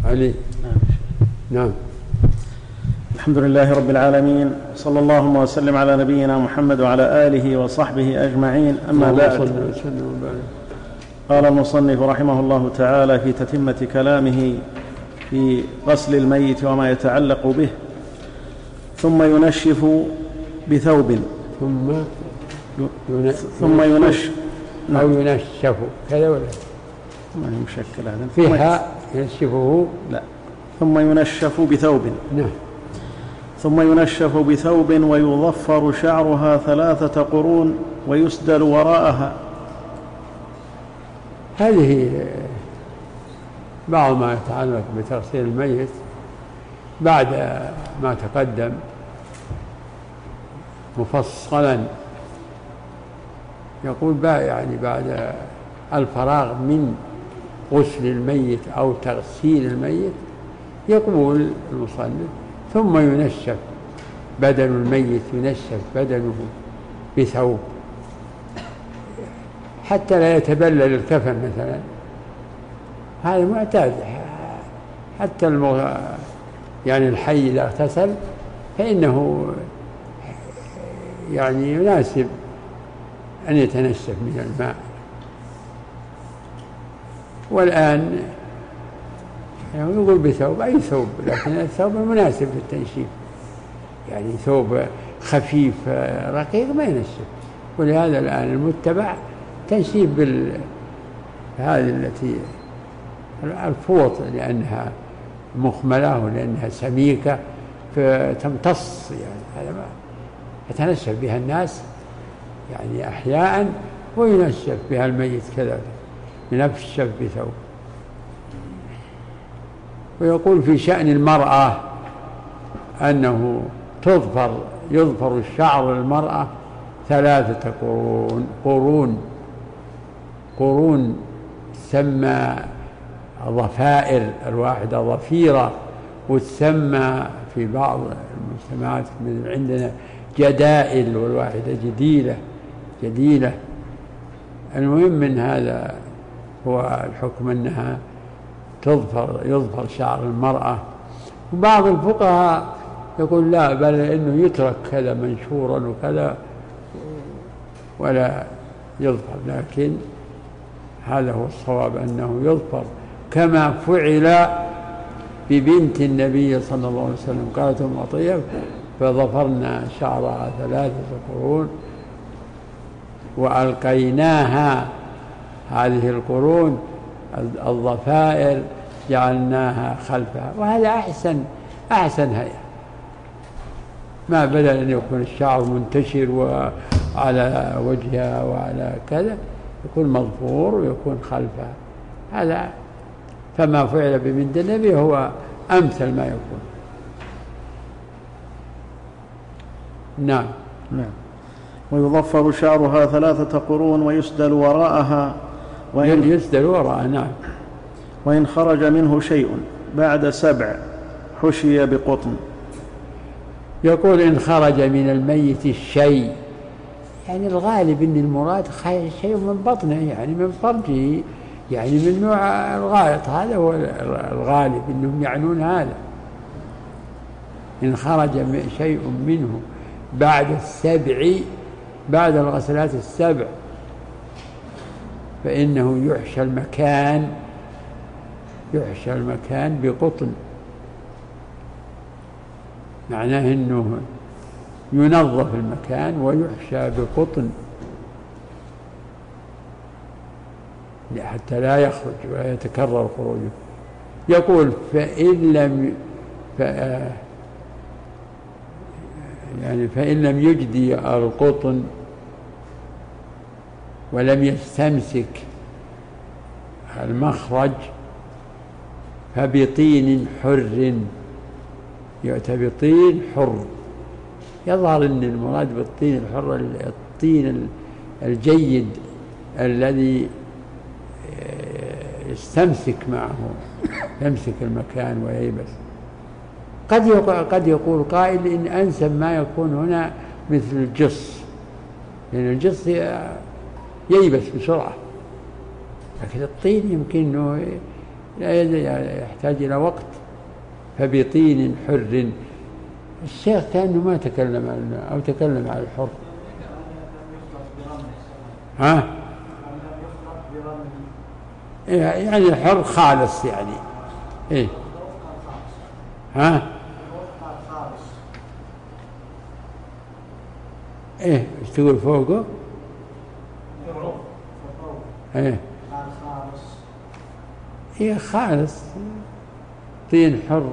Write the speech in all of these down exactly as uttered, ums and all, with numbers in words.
علي. نعم. الحمد لله رب العالمين، صلى الله وسلم على نبينا محمد وعلى آله وصحبه أجمعين. أما بعد، قال المصنف رحمه الله تعالى في تتمة كلامه في غسل الميت وما يتعلق به: ثم ينشف بثوب ثم ثم ينشف أو ينشف كذا ولا ما هي مشكلة هذا فيها ينشفه لا ثم ينشف بثوب. نعم. ثم ينشف بثوب ويضفر شعرها ثلاثة قرون ويسدل وراءها. هذه بعض ما يتعلق بتغسيل الميت بعد ما تقدم مفصلا. يقول بقى يعني بعد الفراغ من غسل الميت أو تغسيل الميت، يقول المصنف: ثم ينشف بدن الميت، ينشف بدنه بثوب حتى لا يتبلل الكفن مثلا. هذا معتاد، حتى المغ... يعني الحي إذا اغتسل فإنه يعني يناسب أن يتنشف من الماء. والآن يعني يقول بثوب أي ثوب، لكن الثوب المناسب للتنشيف، يعني ثوب خفيف رقيق ما ينشف. ولهذا الآن المتبع تنشيف بال هذه التي الفوط، لأنها مخملة ولأنها سميكة فتمتص، يعني هذا ما يتنشف بها الناس يعني أحياء، وينشف بها الميت كذلك، ينشف بثوب. ويقول في شأن المرأة أنه تظفر يظفر الشعر للمرأة ثلاثة قرون قرون قرون تسمى ضفائر، الواحدة ضفيرة، وتسمى في بعض المجتمعات من عندنا جدائل، والواحدة جديلة جديلة. المهم من هذا هو الحكم أنها تظفر يظفر شعر المرأة. وبعض الفقهاء يقول لا، بل إنه يترك كذا منشورا وكذا ولا يظفر، لكن هذا هو الصواب أنه يظفر، كما فعل ببنت النبي صلى الله عليه وسلم. قالت أم عطية: فظفرنا شعرها ثلاثة قرون وألقيناها هذه القرون الضفائر جعلناها خلفها. وهذا أحسن أحسن هيئة، ما بدل أن يكون الشعر منتشر وعلى وجهها وعلى كذا، يكون مظفور ويكون خلفها. هذا فما فعل ببنت النبي هو أمثل ما يكون. نعم. نعم. ويضفر شعرها ثلاثة قرون ويسدل وراءها. وإن يسدل وراءها. نعم. وإن خرج منه شيء بعد سبع حشي بقطن. يقول: إن خرج من الميت الشيء، يعني الغالب أن المراد شيء من بطنه، يعني من فرجه، يعني من نوع الغائط، هذا هو الغالب أنهم يعنون هذا. إن خرج شيء منه بعد السبع، بعد الغسلات السبع، فإنه يحشى المكان يحشى المكان بقطن، معناه أنه ينظف المكان ويحشى بقطن حتى لا يخرج ولا يتكرر خروجه. يقول: فإن لم ف... يعني فإن لم يجدي القطن ولم يستمسك المخرج فبطين حر، يؤتى بطين حر. يظهر أن المراد بالطين الحر الطين الجيد الذي يستمسك معه، يمسك المكان وييبس. قد قد يقول قائل إن أنسب ما يكون هنا مثل الجص، لأن الجص ييبس بسرعة، لكن الطين يمكن أنه لا يحتاج إلى وقت. فبطين حر. الشيخ كأنه ما تكلم عن أو تكلم عن الحر. ها يعني الحر خالص يعني إيه ها إيه إيش تقول فوقه؟ إيه إيه خالص طين حر.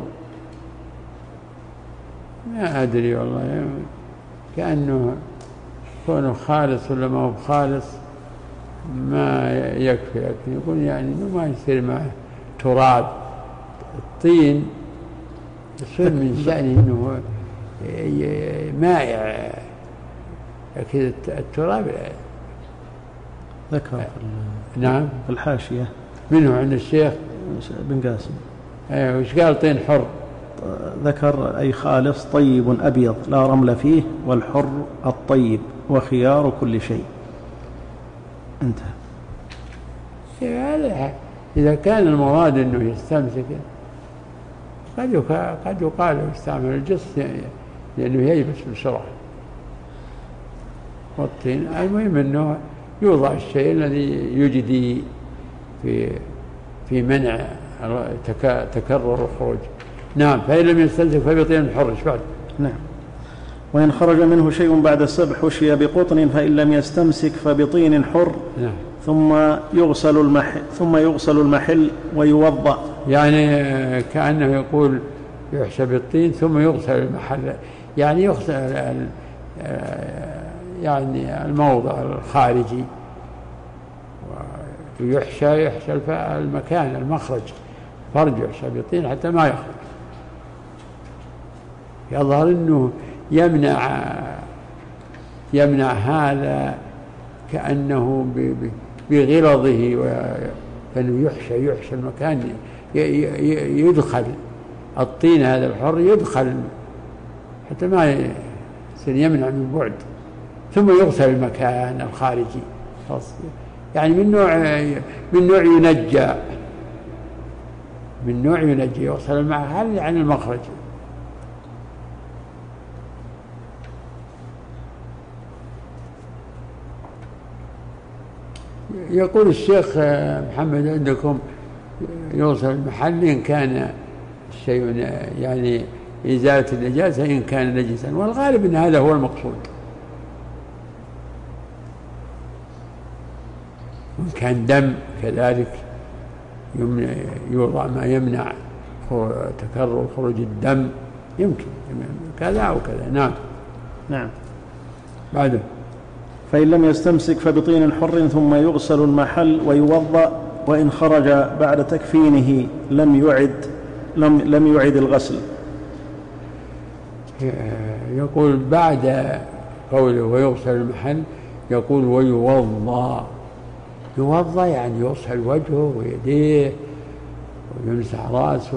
ما أدري والله كأنه كونه خالص ولا ما هو خالص ما يكفي، لكن يقول يعني إنه ما يصير معه تراب. الطين يصير من شأنه إنه مائع، لكن التراب ذكر نعم في الحاشية منه عند الشيخ بن قاسم. ايه وش قال طين حر؟ ذكر أي خالص طيب أبيض لا رمل فيه، والحر الطيب وخيار كل شيء. انتهى. إذا كان المراد أنه يستمسك قد قد يقال يستعمل الجص لأنه ييبس بسرعة. والطين المهم أنه يوضع الشيء الذي يجدي في في منع تكرر الخروج. نعم. فإن لم يستمسك فبطين حر. ايش بعد؟ نعم. وإن خرج منه شيء بعد السبح حشي بقطن، فإن لم يستمسك فبطين حر. نعم. ثم يغسل المحل ثم يغسل المحل ويوضأ. يعني كأنه يقول يحشى بالطين ثم يغسل المحل، يعني يغسل يعني الموضع الخارجي، ويحشى يحشى المكان المخرج فرج يحشى بالطين حتى ما يخرج. يظهر أنه يمنع يمنع هذا كأنه بغلظه، فإنه يحشى يحشى المكان يدخل الطين هذا الحر يدخل حتى ما يصير يمنع من بعد. ثم يغسل المكان الخارجي يعني من نوع من نوع ينجى من نوع ينجي يغسل المحل عن المخرج. يقول الشيخ محمد عندكم يغسل المحل إن كان الشيء يعني إزالة النجاسة إن كان نجسا، والغالب أن هذا هو المقصود. وإن كان دم كذلك يوضع ما يمنع تكرر خروج الدم، يمكن كذا أو كذا. نعم. نعم. بعده فإن لم يستمسك فبطين حر ثم يغسل المحل ويوضأ، وإن خرج بعد تكفينه لم يعد لم, لم يعد الغسل. يقول بعد قوله ويغسل المحل يقول ويوضأ. يوضأ يعني يغسل وجهه ويديه ويمسح رأسه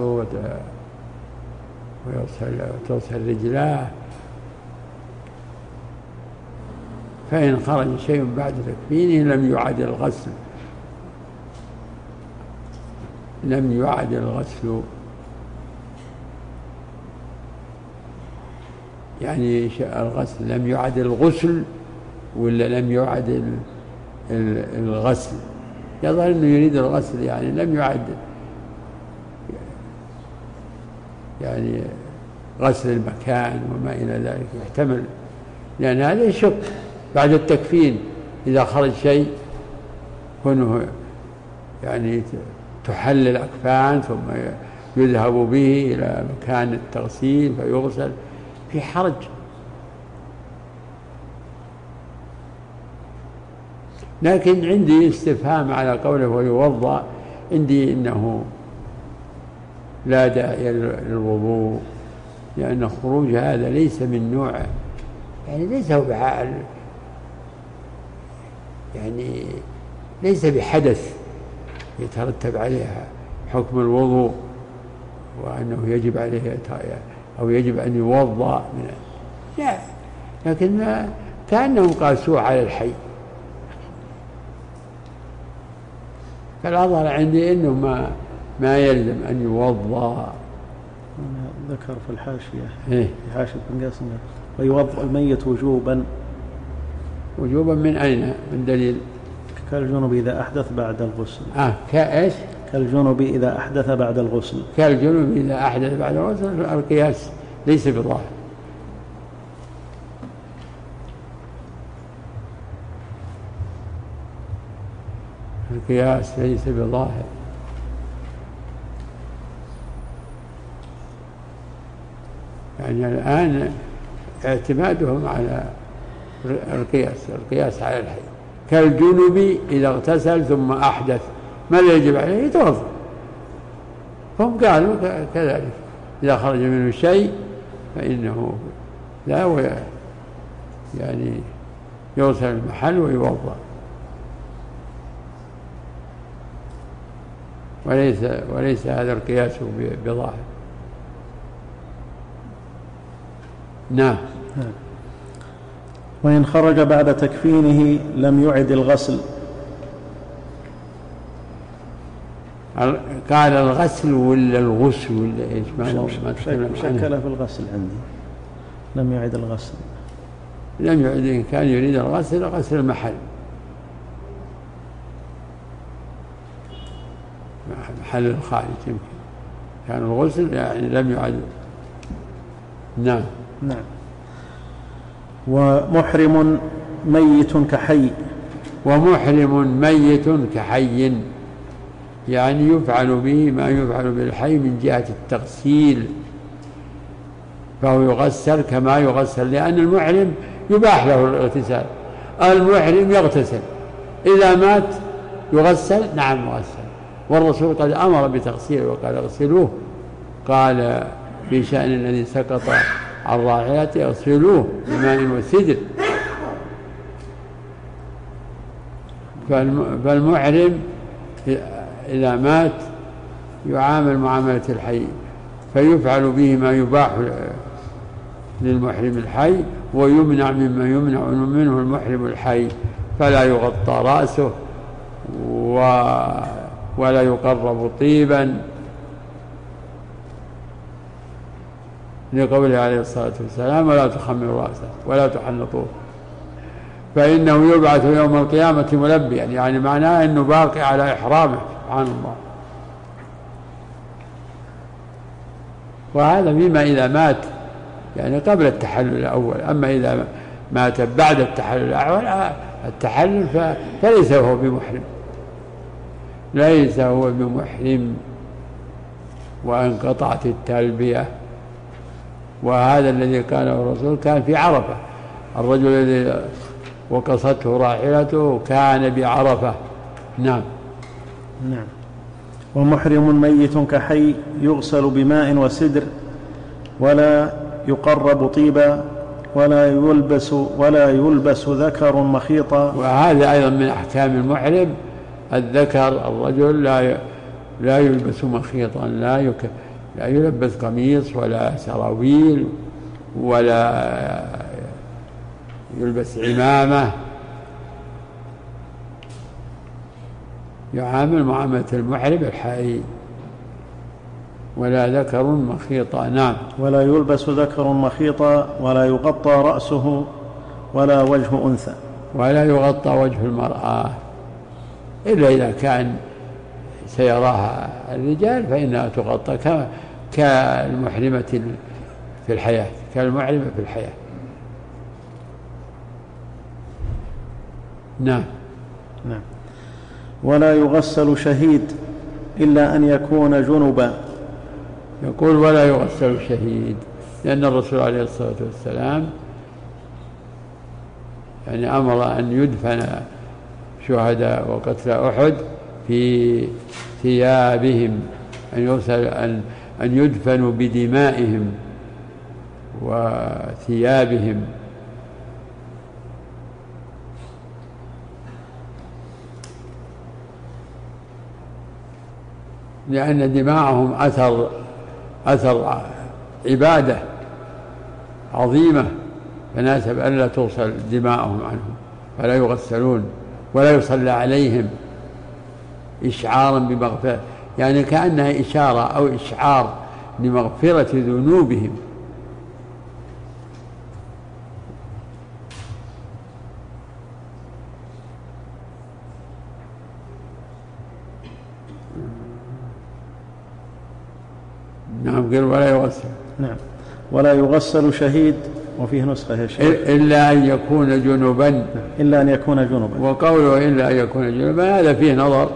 ويغسل وتغسل رجلاه. فإن خرج شيء بعد تكفينه لم يعد الغسل لم يعد الغسل يعني الغسل لم يعد الغسل ولا لم يعد الغسل. يظهر أنه يريد الغسل يعني لم يعد يعني غسل المكان وما إلى ذلك، يحتمل، لأن هذا يشك بعد التكفين إذا خرج شيء كونه يعني تحل الأكفان ثم يذهب به إلى مكان التغسيل فيغسل، في حرج. لكن عندي استفهام على قوله ويوضأ، عندي إنه لا داعي للوضوء، لأن خروج هذا ليس من نوع يعني ليس بحال يعني ليس بحدث يترتب عليها حكم الوضوء وأنه يجب عليه أو يجب أن يوضأ من لا، لكن كأنهم قاسوه على الحي. فالأظهر عندي إنه ما ما يلزم أن يوضأ. ذكر في الحاشية إيه؟ في حاشية ابن قاسم ويوضأ الميت وجوبا. وجوبا من أين؟ من دليل؟ كالجنوب إذا أحدث بعد الغسل. آه كإيش؟ كالجنوب إذا أحدث بعد الغسل. كالجنوب إذا أحدث بعد الغسل. القياس ليس بظاهر. القياس ليس بظاهر. يعني الآن اعتمادهم على القياس القياس على الحي. كالجنوب إذا اغتسل ثم أحدث ما يجب عليه؟ يتوضأ. هم قالوا كذلك إذا خرج منه شيء فإنه لا يعني يغسل المحل ويوضأ. وليس وليس هذا القياس بظاهر. نعم. وإن خرج بعد تكفينه لم يعد الغسل. قال الغسل ولا الغسل ولا ايش؟ ما شكل في الغسل عندي. لم يعد الغسل. لم يعد. إن كان يريد الغسل غسل المحل، محل الخارج يمكن. كان الغسل يعني لم يعد. نعم. نعم. ومحرم ميت كحي. ومحرم ميت كحي يعني يفعل به ما يفعل بالحي من جهة التغسيل، فهو يغسل كما يغسل، لأن المحرم يباح له الاغتسال. المحرم يغتسل، إذا مات يغسل. نعم يغسل. والرسول قد أمر بتغسيله وقال اغسلوه. قال في شأن الذي سقط عن راحلته اغسلوه بماء وسدر. فالمحرم إذا مات يعامل معاملة الحي، فيفعل به ما يباح للمحرم الحي ويمنع مما يمنع منه المحرم الحي، فلا يغطى رأسه ولا يقرب طيبا، لقوله عليه الصلاة والسلام ولا تخمروا رأسه ولا تحنطوه، فإنه يبعث يوم القيامة ملبيا، يعني معناه أنه باقي على إحرامه. سبحان الله. وهذا فيما إذا مات يعني قبل التحلل الأول. أما إذا مات بعد التحلل الأول التحلل فليس هو بمحرم، ليس هو بمحرم وانقطعت التلبية. وهذا الذي قاله الرسول كان في عرفة. الرجل الذي وقصته راحلته كان بعرفة. نعم. نعم. ومحرم ميت كحي يغسل بماء وسدر ولا يقرب طيبا ولا يلبس ولا يلبس ذكر مخيطا. وهذا أيضا من أحكام المحرم. الذكر الرجل لا لا يلبس مخيطا، لا يك لا يلبس قميص ولا سراويل ولا يلبس عمامة، يعامل معاملة المحرم الحي. ولا ذكر مخيطا. نعم. ولا يلبس ذكر مخيطا ولا يغطى رأسه ولا وجه أنثى. ولا يغطى وجه المرأة إلا إذا كان سيراها الرجال فإنها تغطى كما كالمحرمة في الحياة، كالمحرمة في الحياة. نعم. نعم. ولا يغسل شهيد إلا أن يكون جنبا. يقول ولا يغسل شهيد لأن الرسول عليه الصلاة والسلام يعني أمر أن يدفن شهداء وقتلى أحد في ثيابهم، أن يغسل أن أن يدفنوا بدمائهم وثيابهم. لأن دماءهم أثر أثر عبادة عظيمة، فناسب ألا توصل دماءهم عنهم، فلا يغسلون ولا يصلى عليهم إشعارا بمغفرة، يعني كأنها إشارة أو إشعار لمغفرة ذنوبهم. نعم قال ولا يغسل. نعم ولا يغسل شهيد، وفيه نسخة يا شيخ إلا أن يكون جنبا. إلا أن يكون جنبا. وقوله إلا أن يكون جنبا هذا فيه نظر،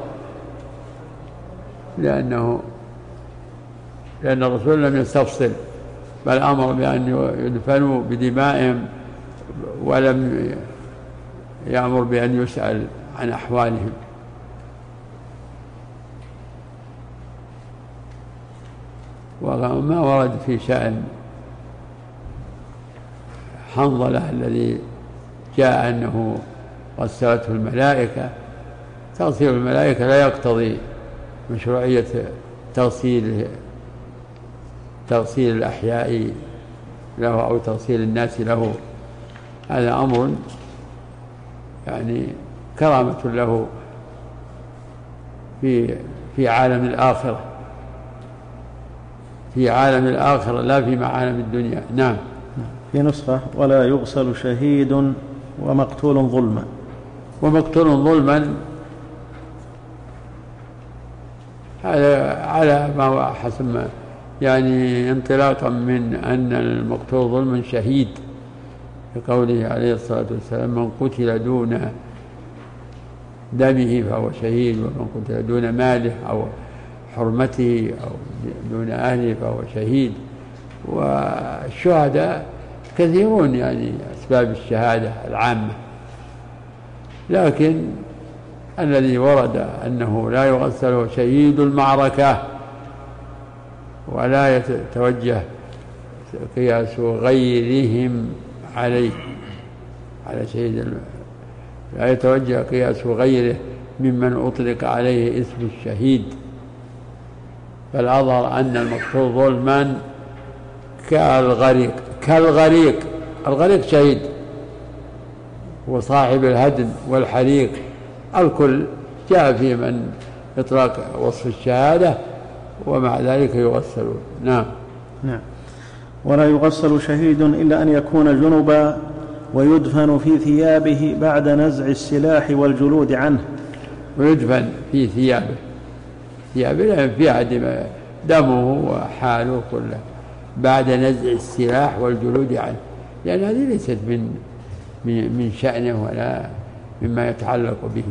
لأنه لأن الرسول لم يستفصل، بل أمر بأن يدفنوا بدمائهم ولم يأمر بأن يسأل عن أحوالهم. وما ورد في شأن حنظلة الذي جاء أنه غسلته الملائكة، تغسيل الملائكة لا يقتضي مشروعية تغسيل تغسيل الأحياء له أو تغسيل الناس له. هذا أمر يعني كرامة له في في عالم الآخرة، في عالم الآخرة لا في عالم الدنيا. نعم. في نسخة ولا يغسل شهيد ومقتول ظلما. ومقتول ظلما هذا على ما هو حسب ما يعني انطلاقا من أن المقتول ظلما شهيد، بقوله عليه الصلاة والسلام من قتل دون دمه فهو شهيد، ومن قتل دون ماله أو حرمته أو دون أهله فهو شهيد. والشهداء كثيرون يعني أسباب الشهادة العامة، لكن الذي ورد أنه لا يغسل شهيد المعركة ولا يتوجه قياس غيرهم عليه على شهيد، لا يتوجه قياس غيره ممن أطلق عليه اسم الشهيد، فالأظهر أن المقتول ظلما كالغريق. كالغريق الغريق شهيد، وصاحب الهدم والحريق الكل جاء في من إطلاق وصف الشهادة، ومع ذلك يغسلون. نعم. نعم. ولا يغسل شهيد إلا أن يكون جنبا ويدفن في ثيابه بعد نزع السلاح والجلود عنه. ويدفن في ثيابه ثيابه فيها دمه وحاله كله بعد نزع السلاح والجلود عنه، لأن هذه ليست من من شأنه ولا مما يتعلق به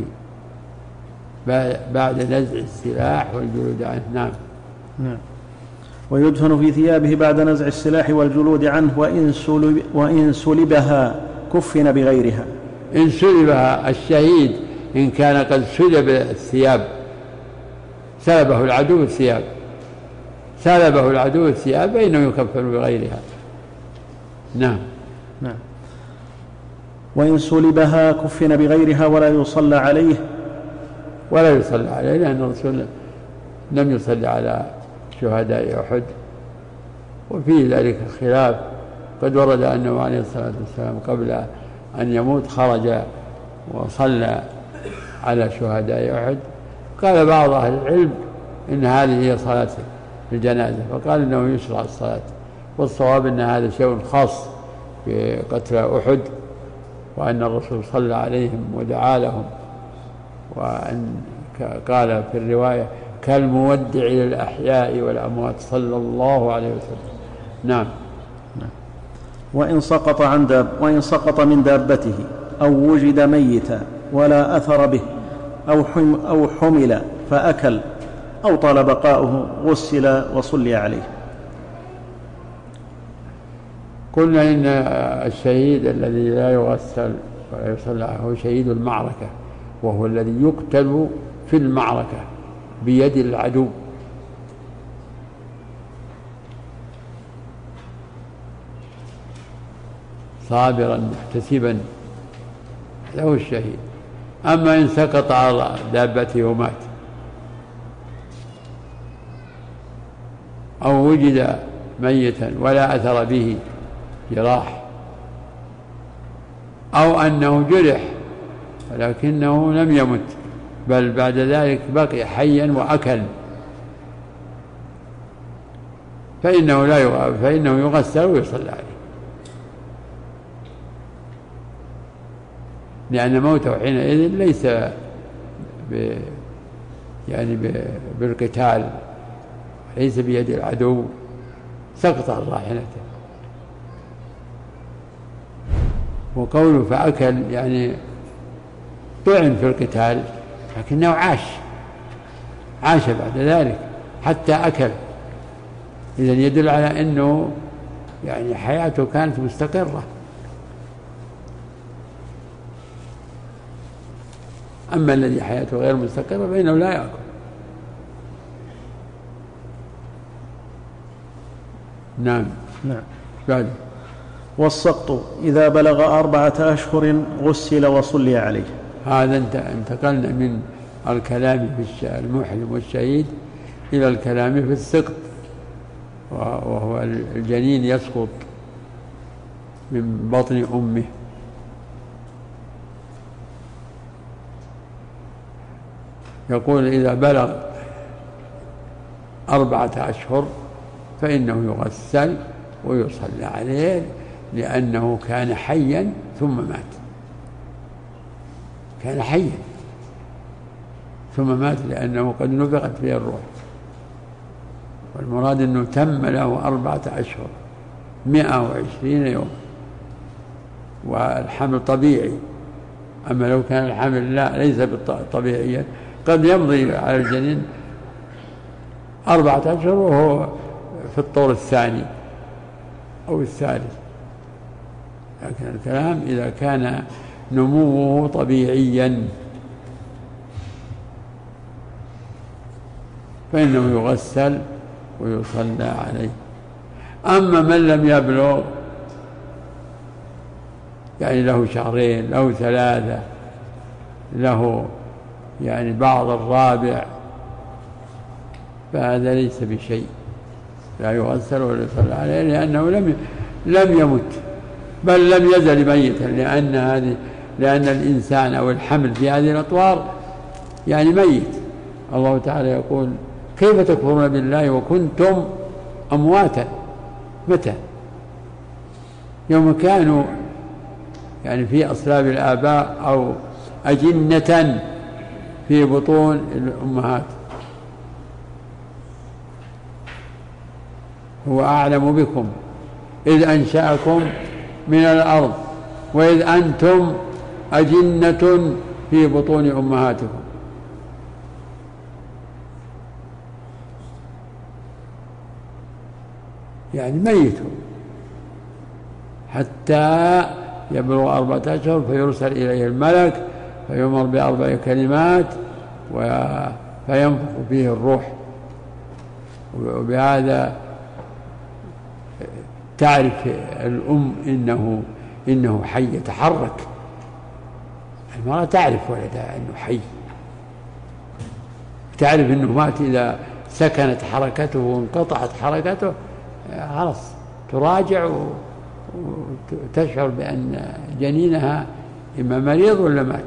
بعد نزع السلاح والجلود عنه. نعم. نعم. ويدفن في ثيابه بعد نزع السلاح والجلود عنه وإن, سلب وإن سلبها كفن بغيرها. إن سلبها الشهيد إن كان قد سلب الثياب، سلبه العدو الثياب سلبه العدو الثياب فإنه يكفن بغيرها. نعم. نعم. وإن سلبها كفن بغيرها ولا يصلى عليه. ولا يصلى عليه لأن الرسول لم يصلي على شهداء أحد، وفي ذلك خلاف. قد ورد أنه عليه الصلاة والسلام قبل أن يموت خرج وصلى على شهداء أحد. قال بعض أهل العلم إن هذه هي صلاة الجنازة، فقال إنه يشرع الصلاة، والصواب أن هذا شيء خاص بقتل أحد، وأن الرسول صلى عليهم ودعا لهم، وأن قال في الرواية كالمودع للأحياء والأموات صلى الله عليه وسلم. نعم. وإن سقط عن داب وإن سقط من دابته أو وجد ميتا ولا أثر به أو حم أو حمل فأكل أو طال بقاؤه غسل وصلي عليه. قلنا إن الشهيد الذي لا يغسل ولا يصلى هو شهيد المعركة، وهو الذي يقتل في المعركة بيد العدو، صابرا محتسبا، هذا هو الشهيد. أما إن سقط على دابته ومات أو وجد ميتا ولا أثر به جراح، أو أنه جرح ولكنه لم يمت بل بعد ذلك بقي حيا وأكل فإنه, لا يغ... فإنه يغسل ويصلى عليه، لأن موته حينئذ ليس ب... يعني ب... بالقتال، ليس بيد العدو، سقط عن راحلته. وقوله فأكل يعني طعن في القتال، لكنه عاش عاش بعد ذلك حتى أكل، إذن يدل على أنه يعني حياته كانت مستقرة. أما الذي حياته غير مستقرة فإنه لا يأكل. نعم. نعم. بعد. والسقط إذا بلغ أربعة أشهر غسل وصلي عليه. هذا انتقلنا من الكلام في المحرم والشهيد إلى الكلام في السقط، وهو الجنين يسقط من بطن أمه. يقول إذا بلغ أربعة أشهر فإنه يغسل ويصلى عليه، لأنه كان حيا ثم مات، كان حيا ثم مات لأنه قد نفخت فيه الروح. والمراد أنه تم له أربعة أشهر مئة وعشرين يوم، والحمل طبيعي. أما لو كان الحمل لا ليس طبيعيا قد يمضي على الجنين أربعة أشهر وهو في الطور الثاني أو الثالث. لكن الكلام إذا كان نموه طبيعيا فإنه يغسل ويصلى عليه. أما من لم يبلغ يعني له شهرين له ثلاثة له يعني بعض الرابع فهذا ليس بشيء، لا يغسل ولا يصلى عليه، لأنه لم لم يمت بل لم يزل ميتا، لأن هذه لأن الإنسان أو الحمل في هذه الأطوار يعني ميت. الله تعالى يقول كيف تكفرون بالله وكنتم أمواتا؟ متى؟ يوم كانوا يعني في أصلاب الآباء أو أجنة في بطون الأمهات. هو أعلم بكم إذ أنشأكم من الأرض وإذ أنتم أجنة في بطون أمهاتكم. يعني ميتون حتى يبلغ أربعة أشهر فيرسل إليه الملك فيؤمر بأربع كلمات فينفخ فيه الروح. وبهذا تعرف الأم إنه إنه حي يتحرك. المرأة تعرف ولدها إنه حي، تعرف إنه مات. إذا سكنت حركته وانقطعت حركته خلاص تراجع وتشعر بأن جنينها إما مريض ولا مات.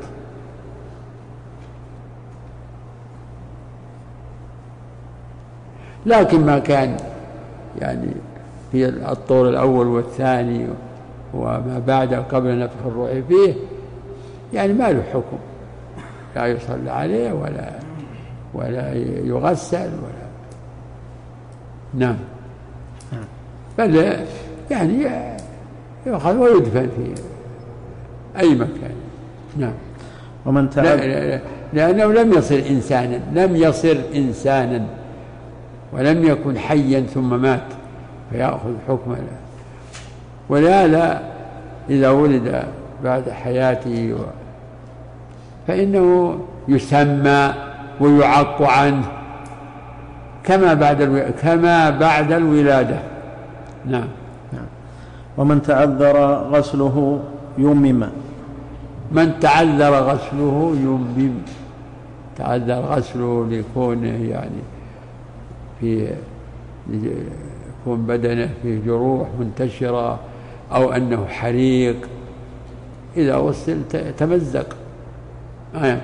لكن ما كان يعني في الطور الأول والثاني وما بعد قبل نفخ الروح فيه يعني ما له حكم، لا يصلى عليه ولا ولا يغسل ولا نعم، بل يعني يؤخذ ويدفن في أي مكان. نعم. ومن لا لأنه لم يصر إنسانا لم يصر إنسانا ولم يكن حيا ثم مات فيأخذ حكم له. ولهذا إذا ولد بعد حياته فإنه يسمى ويعق عنه كما بعد الو... كما بعد الولادة. نعم. نعم. ومن تعذر غسله يمم. من تعذر غسله يمم. تعذر غسله لكونه يعني في يكون بدنه فيه جروح منتشرة أو أنه حريق، إذا وصل تمزق آه.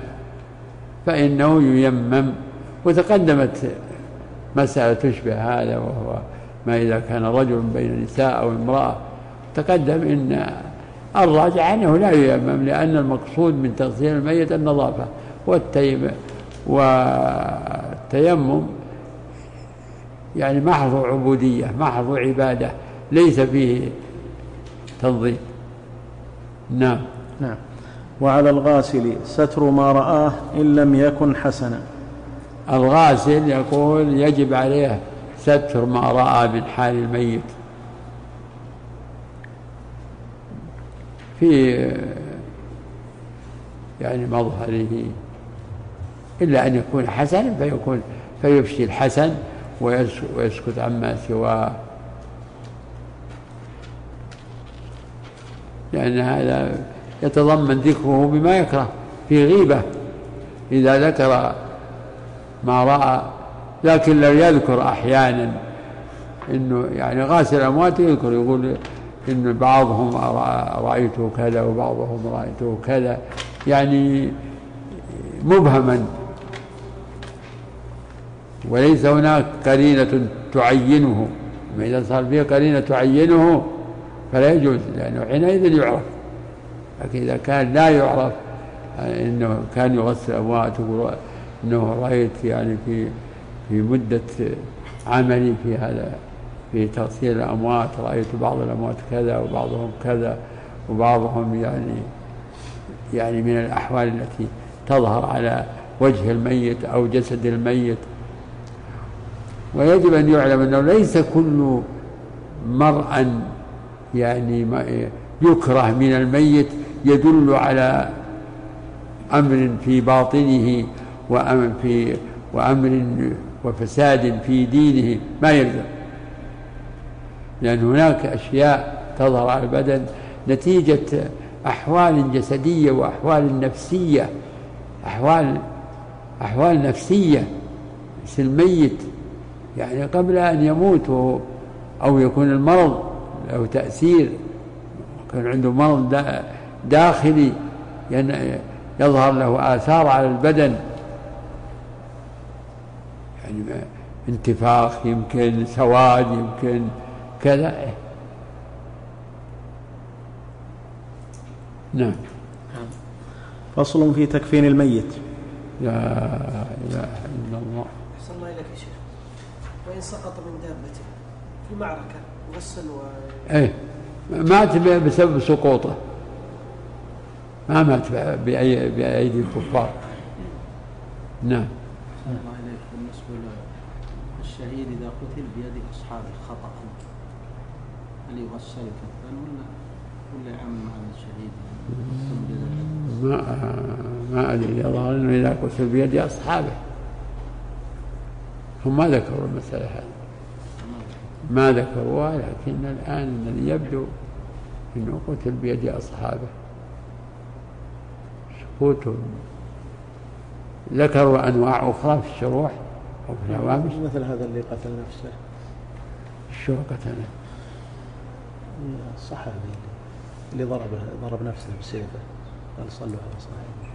فإنه ييمم. وتقدمت مسألة تشبه هذا وهو ما إذا كان رجل بين نساء أو امرأة. تقدم إن الراجع أنه لا ييمم، لأن المقصود من تغسيل الميت النظافة، والتيمم يعني محض عبودية، محض عبادة، ليس فيه تنظيم. نعم. نعم. وعلى الغاسل ستر ما رآه إن لم يكن حسنا. الغاسل يقول يجب عليه ستر ما رأى من حال الميت في يعني مظهره، إلا أن يكون حسنا فيكون فيفشي الحسن ويسكت عما سواه، لأن هذا يتضمن ذكره بما يكره في غيبة إذا ذكر ما رأى، لكن لو يذكر أحيانا إنه يعني غاسل الأموات يذكر يقول إن بعضهم رأيته كذا وبعضهم رأيته كذا، يعني مبهما، وليس هناك قرينة تعينه. ما إذا صار فيه قرينة تعينه فلا يجوز، لأنه حينئذ يعرف. لكن إذا كان لا يعرف إنه كان يغسل الأموات يقول إنه رأيت يعني في في مدة عملي في هذا في تغسيل الأموات رأيت بعض الأموات كذا وبعضهم كذا وبعضهم يعني يعني من الأحوال التي تظهر على وجه الميت أو جسد الميت. ويجب أن يعلم أنه ليس كل مرء يعني يكره من الميت يدل على أمر في باطنه وأمر في وأمر وفساد في دينه، ما يلزم، لأن هناك أشياء تظهر على البدن نتيجة أحوال جسدية وأحوال نفسية، أحوال أحوال نفسية في الميت يعني قبل أن يموت، أو يكون المرض أو تأثير، كان عنده مرض داخلي يظهر له آثار على البدن، يعني انتفاخ، يمكن سواد، يمكن كذا. نعم. فصل في تكفين الميت. لا إله إلا الله. أحسن الله إليك يا شيخ. وإن سقط من دابته في معركة غسل و إيه مات بسبب سقوطه، ما مات بأي بأيدي الكفار. نعم. أحسن الله إليك. بالنسبة للشهيد إذا قتل بيد أصحابه خطأ، هل يغسل كفن ولا ولا يعمل مع الشهيد؟ ما ما أدري، يظهر أنه إذا قتل بيد أصحابه، هم ما ذكروا المسألة هذه، ما ذكروها، لكن الآن الذي يبدو أنه قتل بيد أصحابه. سكوت ذكروا أنواع أخرى في الشروح أو في الهوامش، مثل هذا اللي قتل نفسه. شو قتله؟ الصحابي اللي ضرب ضرب نفسه بسيفه، قال صلوا على صاحبه.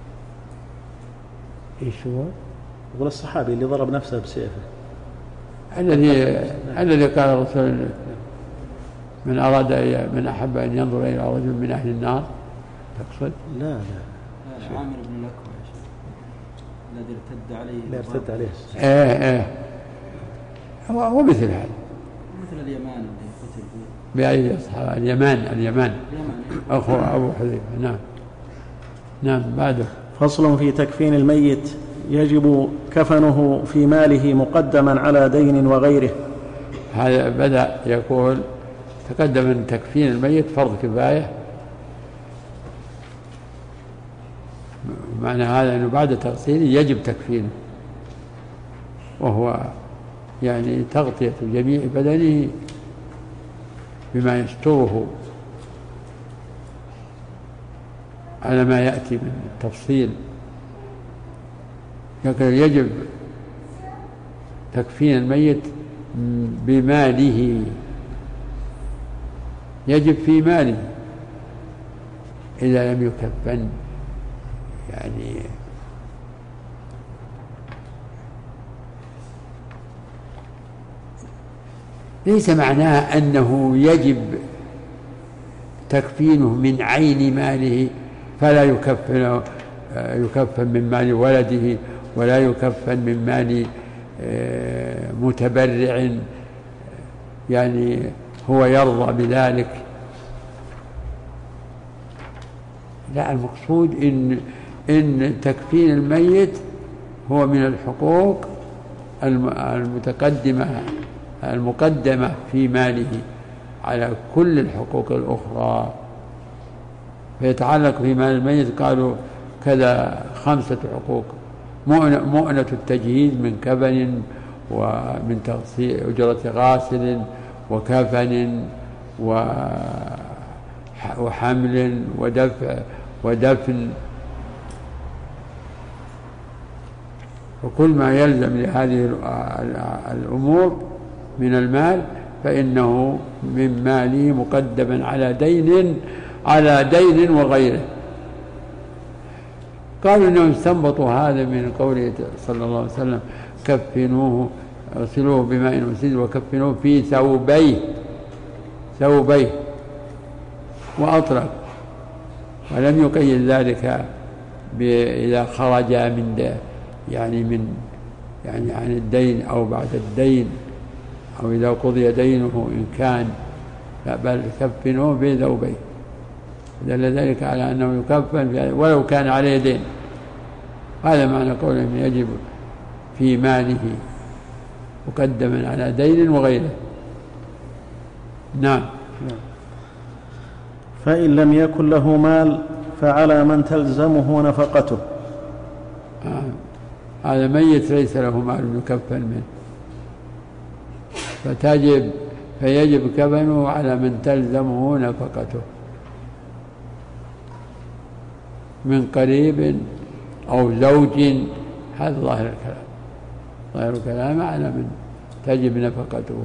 ايش هو؟ يقول الصحابي اللي ضرب نفسه بسيفه، الذي الذي قال الرسول من أراد من أحب أن ينظر إلى رجل من أهل النار، تقصد؟ لا لا, لا عامر بن الأكوع الذي ارتد عليه لا ارتد عليه ايه ايه هو هو مثل هذا، مثل اليمان اللي قتل به بأي أصحاب اليمان اليمان أخو أبو حذيفة. نعم. نعم. بعده. فصل في تكفين الميت. يجب كفنه في ماله مقدما على دين وغيره. هذا بدأ يقول تقدم أن تكفين الميت فرض كفاية، معنى هذا أنه بعد تغسيله يجب تكفينه، وهو يعني تغطية جميع بدنه بما يستره على ما يأتي من التفصيل. يجب تكفين الميت بماله، يجب في ماله إذا لم يكفن، يعني ليس معناه أنه يجب تكفينه من عين ماله، فلا يكفن يكفن من مال ولده، ولا يكفن من مال متبرع يعني هو يرضى بذلك. لا، المقصود إن إن تكفين الميت هو من الحقوق المتقدمة المقدمة في ماله على كل الحقوق الأخرى. فيتعلق في مال الميت قالوا كذا خمسة حقوق: مؤنة التجهيز من كفن، ومن تغسيل أجرة غاسل، وكفن، وحمل، ودفع ودفن، وكل ما يلزم لهذه الأمور من المال فإنه من ماله مقدما على دين على دين وغيره. قالوا إنهم استنبطوا هذا من قوله صلى الله عليه وسلم: كفنوه اغسلوه بماء وسدر وكفنوه في ثوبيه ثوبيه وأطلق، ولم يقيد ذلك إذا خرج من يعني من يعني عن الدين أو بعد الدين أو إذا قضي دينه إن كان، لا بل كفنوه في ثوبيه. دل ذلك على أنه يكفن ولو كان عليه دين. هذا معنى قولهم يجب في ماله مقدما على دين وغيره. نعم. فإن لم يكن له مال فعلى من تلزمه نفقته. آه. هذا ميت ليس له مال يكفن منه، فتجب فيجب كفنه على من تلزمه نفقته من قريب أو زوج. هذا ظاهر الكلام، ظاهر الكلام على من تجب نفقته.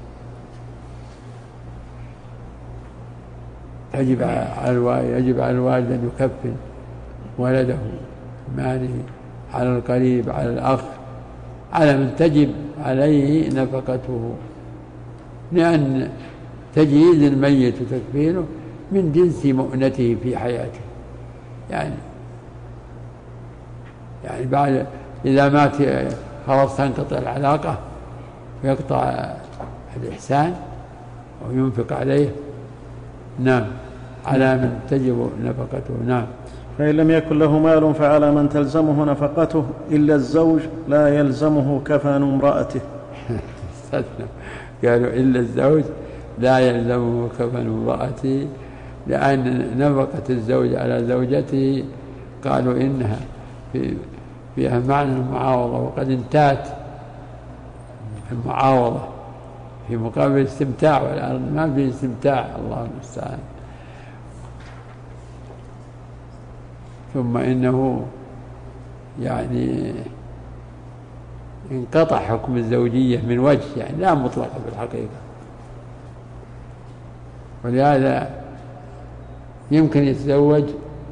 تجب على الوالد يجب على الوالد أن يكفن ولده ماله، على القريب، على الأخ، على من تجب عليه نفقته، لأن تجهيز الميت وتكفينه من جنس مؤنته في حياته. يعني يعني بعد إذا مات خلاص تنقطع العلاقة ويقطع الإحسان وينفق عليه. نعم، على من تجب نفقته. نعم. فإن لم يكن له مال فعلى من تلزمه نفقته إلا الزوج لا يلزمه كفن امرأته. قالوا إلا الزوج لا يلزمه كفن امرأته، لأن نفقة الزوج على زوجته قالوا إنها في فيها معنى المعاوضة، وقد انتهت المعاوضة في مقابل الاستمتاع، والآن ما في استمتاع، الله المستعان. ثم إنه يعني انقطع حكم الزوجية من وجه، يعني لا مطلقة في الحقيقة، ولهذا يمكن يتزوج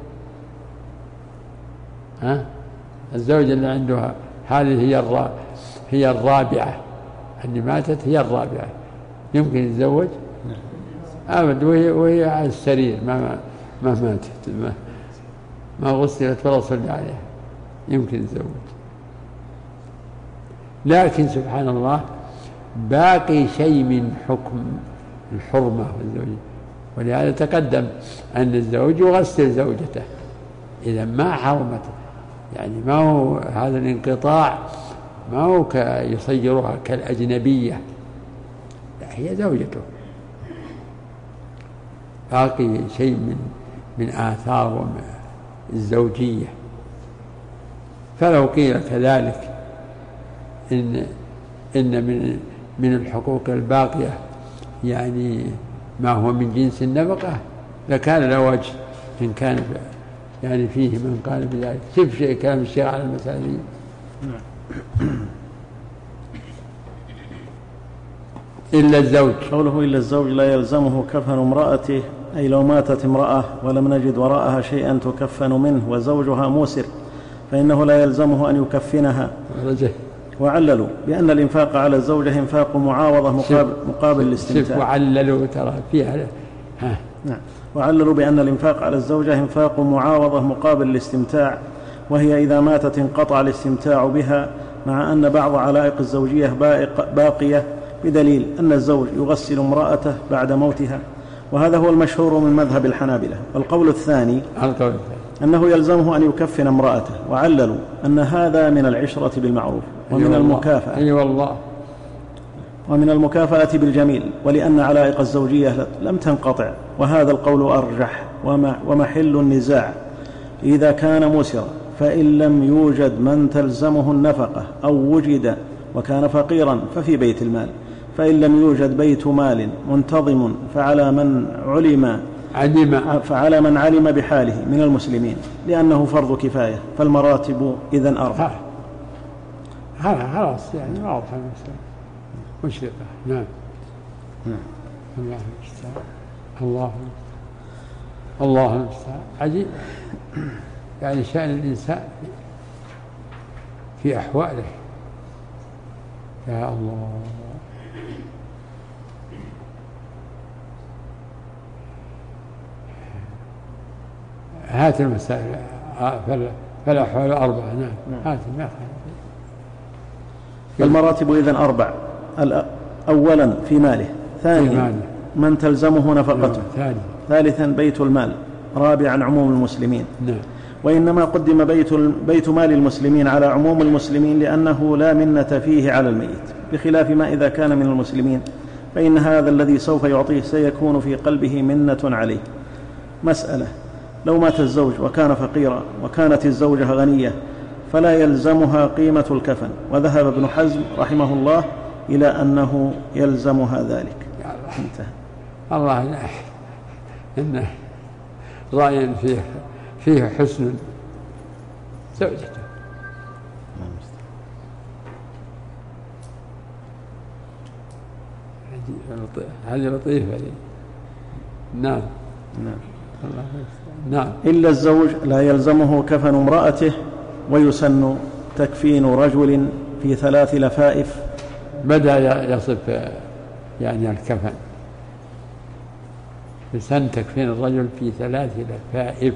ها الزوجة اللي عندها هذه هي هي الرابعة، اللي ماتت هي الرابعة، يمكن يتزوج أبد وهي وهي على السرير، ما ما ماتت، ما ما غسلت ولا صلى عليها، يمكن يتزوج. لكن سبحان الله باقي شيء من حكم الحرمة والزوجية، ولهذا تقدم أن الزوج يغسل زوجته إذا ما حرمت، يعني ما هو هذا الانقطاع ما هو يصيرها كالأجنبية، لا هي زوجته. باقي شيء من من آثار الزوجية. فلو قيل كذلك إن إن من من الحقوق الباقية يعني ما هو من جنس النفقة لكان له وجه إن كان يعني فيه من قال بذلك. شوف شيء كلام الشيخ على المسألة دي. إلا الزوج، قوله إلا الزوج لا يلزمه كفن امرأته، أي لو ماتت امرأة ولم نجد وراءها شيئا تكفن منه وزوجها موسر فإنه لا يلزمه أن يكفنها. وعللوا بأن الإنفاق على الزوجة إنفاق معاوضة مقابل, مقابل الاستمتاع. وعللوا ترى فيها ها. نعم. وعللوا بأن الإنفاق على الزوجة إنفاق معاوضة مقابل الاستمتاع، وهي إذا ماتت انقطع الاستمتاع بها، مع أن بعض علائق الزوجية باقية، بدليل أن الزوج يغسل امرأته بعد موتها، وهذا هو المشهور من مذهب الحنابلة. والقول الثاني أنه يلزمه أن يكفن امرأته، وعللوا أن هذا من العشرة بالمعروف ومن المكافأة أي والله ومن المكافأة بالجميل، ولأن علائق الزوجية لم تنقطع، وهذا القول أرجح ومحل النزاع. إذا كان مسرا فإن لم يوجد من تلزمه النفقة أو وجد وكان فقيرا ففي بيت المال، فإن لم يوجد بيت مال منتظم فعلى من علم علم فعلى من علم بحاله من المسلمين، لأنه فرض كفاية، فالمراتب إذن أربع. خلاص يعني واضح المسألة مشرقة. نعم نعم. الله المستعان الله الله المستعان. عجيب يعني شأن الإنسان في أحواله. يا الله. هات المسائل فالأحوال أربعة. نعم هات ما المراتب إذن أربع. أولا في ماله، ثانيا من تلزمه نفقته، نعم. ثالثا بيت المال، رابعا عموم المسلمين. نعم. وإنما قدم بيت, بيت مال المسلمين على عموم المسلمين لأنه لا منة فيه على الميت، بخلاف ما إذا كان من المسلمين فإن هذا الذي سوف يعطيه سيكون في قلبه منة عليه. مسألة: لو مات الزوج وكان فقيرا وكانت الزوجة غنية فلا يلزمها قيمة الكفن، وذهب ابن حزم رحمه الله إلى أنه يلزمها ذلك. انتهى. الله إنه رأي فيه فيه حسن زوجته. هذه لطيفة لي. نعم نعم نعم. إلا الزوج لا يلزمه كفن امرأته، ويسن تكفين رجل في ثلاث لفائف. بدأ يصف يعني الكفن، يسن تكفين الرجل في ثلاث لفائف.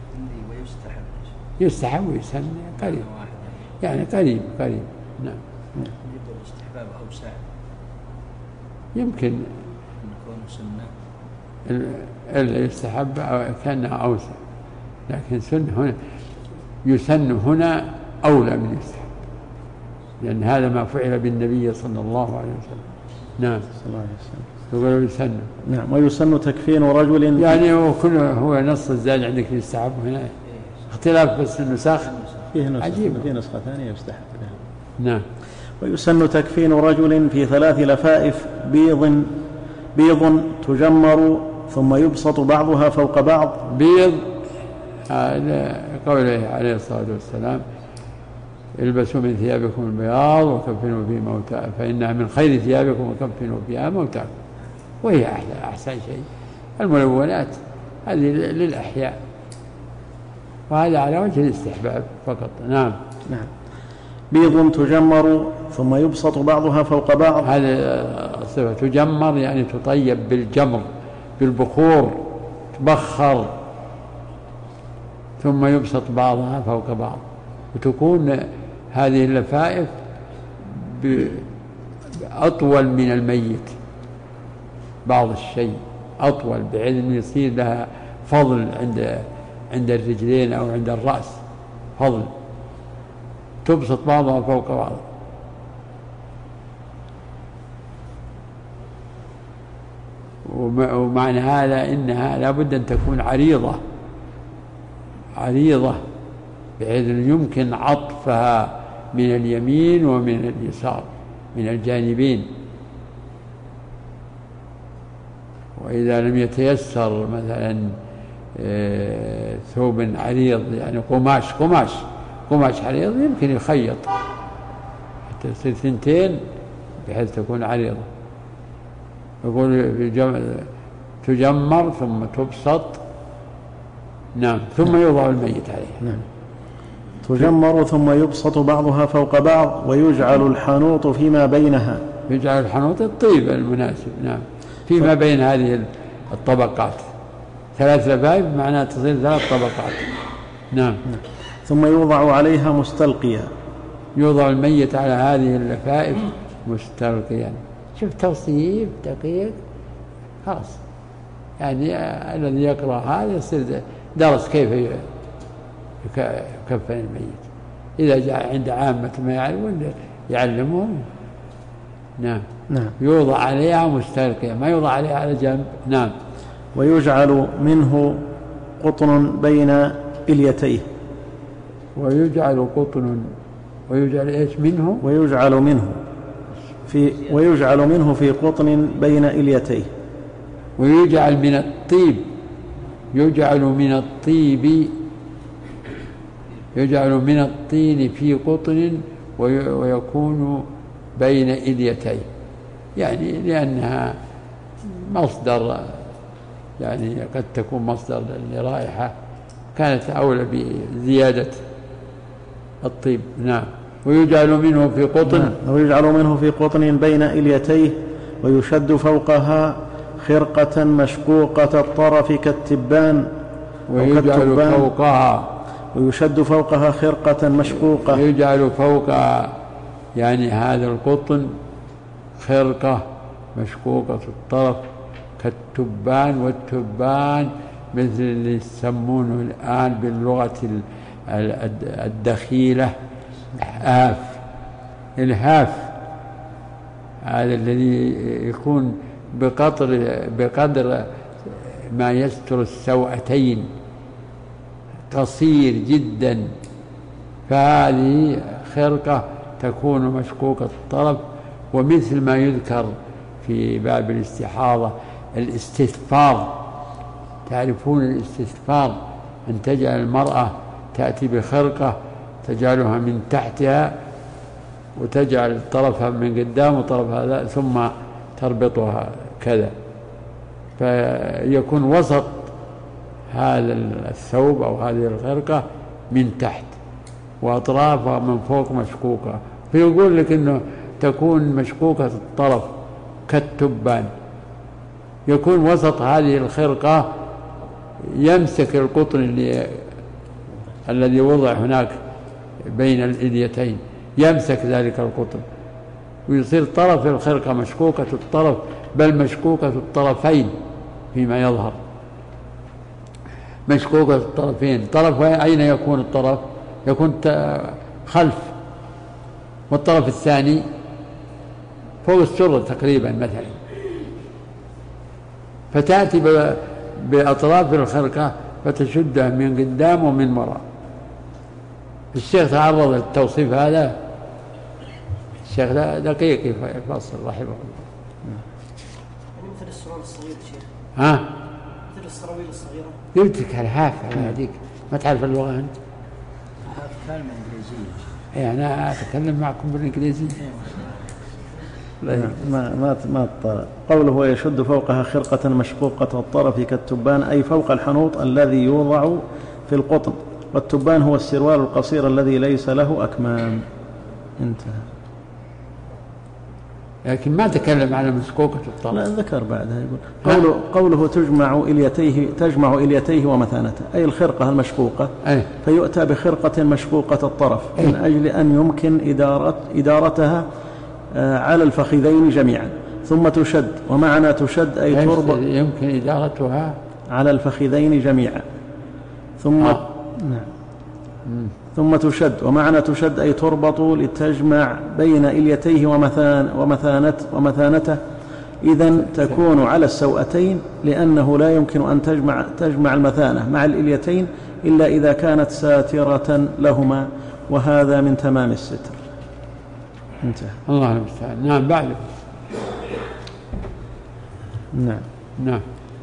يستحب ويسن قريب يعني قريب قريب. نعم. الاستحباب أوسع، يمكن يكون سنة اللي يستحب كان أوسع، لكن سن هنا يسن هنا أولى من يستحب، لأن هذا ما فعل بالنبي صلى الله عليه وسلم. نعم صلى الله عليه وسلم. يقول يسن. نعم. ويسن تكفين رجل يعني هو كله هو نص الزاد عندك يستحب هنا اختلاف بس النسخ. فيه نسخة فيه نسخة ثانية يستحب. نعم. ويسن تكفين رجل في ثلاث لفائف بيض بيض تجمر ثم يبسط بعضها فوق بعض. بيض هذا قوله عليه الصلاة والسلام: البسوا من ثيابكم البياض وكفنوا في موتى فإنها من خير ثيابكم وكفنوا فيها موتاكم. وهي أحسن شيء. الملونات هذه للأحياء، وهذا على وجه الاستحباب فقط. نعم نعم. بيض تجمر ثم يبسط بعضها فوق بعض. هذه صفة تجمر يعني تطيب بالجمر بالبخور، تبخر، ثم يبسط بعضها فوق بعض، وتكون هذه اللفائف أطول من الميت بعض الشيء، أطول بحيث أن يصير لها فضل عند عند الرجلين أو عند الرأس، فضل تبسط بعضها فوق بعض. ومعنى هذا إنها لابد أن تكون عريضة عريضة بحيث يمكن عطفها من اليمين ومن اليسار من الجانبين. وإذا لم يتيسر مثلا ثوب عريض يعني قماش قماش قماش عريض يمكن يخيط حتى يصير ثنتين بحيث تكون عريضة. يقول تجمر ثم تبسط. نعم. ثم يوضع الميت عليه. نعم. تجمر ثم يبسط بعضها فوق بعض ويجعل الحنوط فيما بينها. يجعل الحنوط الطيب المناسب، نعم، فيما بين هذه الطبقات، ثلاث لفائف معناها تصير ثلاث طبقات. نعم. ثم يوضع عليها مستلقيا. يوضع الميت على هذه اللفائف مستلقيا. شوف توصيف دقيق، خلاص يعني الذي يقرأ هذا يصير درس كيف يكفن الميت. إذا جاء عند عامة ما يعلمون يعلمهم. نعم. نعم. يوضع عليها مستلقيا، ما يوضع عليها على جنب. نعم. ويجعل منه قطن بين إليتيه. ويجعل قطن ويجعل ايش منه؟ ويجعل منه في ويجعل منه في قطن بين إليتيه. ويجعل من الطيب، يجعل من الطيب يجعل من الطين في قطن ويكون بين إليتيه، يعني لأنها مصدر، يعني قد تكون مصدر لرائحة، كانت أولى بزيادة الطيب. نعم. ويجعل منه في قطن. نعم. ويجعل منه في قطن بين إليتيه ويشد فوقها خرقة مشقوقة الطرف كالتبان. ويجعل فوقها ويشد فوقها خرقة مشقوقة. ويجعل فوقها يعني هذا القطن خرقة مشقوقة الطرف كالتبان. والتبان مثل اللي يسمونه الآن باللغة الدخيلة الهاف. الهاف هذا الذي يكون بقدر بقدر ما يستر السوأتين، قصير جدا، فهذه خرقة تكون مشقوقة الطرف. ومثل ما يذكر في باب الاستحاضة الاستثفار، تعرفون الاستثفار أن تجعل المرأة تأتي بخرقة تجعلها من تحتها وتجعل طرفها من قدام وطرف هذا ثم تربطها كذا، فيكون وسط هذا الثوب أو هذه الخرقة من تحت وأطرافها من فوق مشقوقة. فيقول لك إنه تكون مشقوقة الطرف كالتبان، يكون وسط هذه الخرقة يمسك القطن اللي الذي وضع هناك بين الإليتين، يمسك ذلك القطن ويصير طرف الخرقة مشقوقة الطرف، بل مشقوقة الطرفين فيما يظهر، مشقوقة الطرفين. طرف أين يكون الطرف؟ يكون خلف، والطرف الثاني فوق السرة تقريبا مثلا، فتأتي بأطراف الخرقة فتشدها من قدام ومن وراء. الشيخ تعرض للتوصيف هذا، الشيخ دقيق يفصل رحمه الله. مثل السراويل الصغيرة شيخ. ها؟ مثل السراويل الصغيرة. قلت لك الهاف على هذيك، ما تعرف اللغة أنت؟ هاف كلمة إنجليزية. إيه أنا أتكلم معكم بالإنجليزي. ما ما ما اضطر. قوله ويشد فوقها خرقة مشقوقة الطرف كالتبان، أي فوق الحنوط الذي يوضع في القطن، والتبان هو السروال القصير الذي ليس له أكمام. انتهى. لكن ما تكلم على مشقوقة الطرف. لا ذكر بعدها يقول قوله, قوله تجمع إليتيه تجمع إليتيه ومثانته، أي الخرقة المشقوقة. أي. فيؤتى بخرقة مشقوقة الطرف. أي. من أجل أن يمكن إدارة إدارتها على الفخذين جميعا، ثم تشد. ومعنى تشد أي تربط، يمكن إدارتها على الفخذين جميعا، ثم آه. نعم. ثم تشد. ومعنى تشد أي تربط لتجمع بين إليتيه ومثان ومثانت ومثانته، إذن تكون على السوأتين، لأنه لا يمكن أن تجمع تجمع المثانة مع الإليتين إلا إذا كانت ساترة لهما، وهذا من تمام الستر. انتهى. الله المستعان. نعم. بعد. نعم. نعم.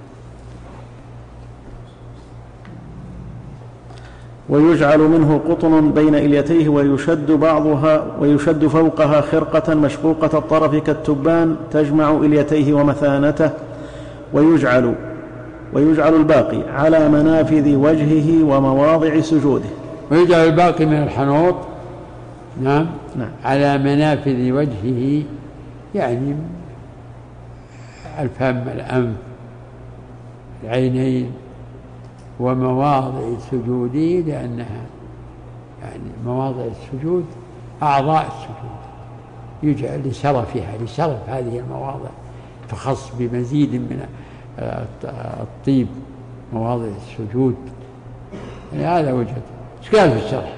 ويجعل منه قطن بين إليتيه ويشد بعضها ويشد فوقها خرقة مشقوقة الطرف كالتبان تجمع إليتيه ومثانته. ويجعل ويجعل الباقي على منافذ وجهه ومواضع سجوده. ويجعل الباقي من الحنوط نعم, نعم على منافذ وجهه، يعني الفم، الأنف، العينين، ومواضع سجوده، لأنها يعني مواضع السجود أعضاء السجود، يجعل لشرفها، لشرف هذه المواضع تخص بمزيد من الطيب مواضع السجود. يعني هذا وجهه. ايش قال في الشرح؟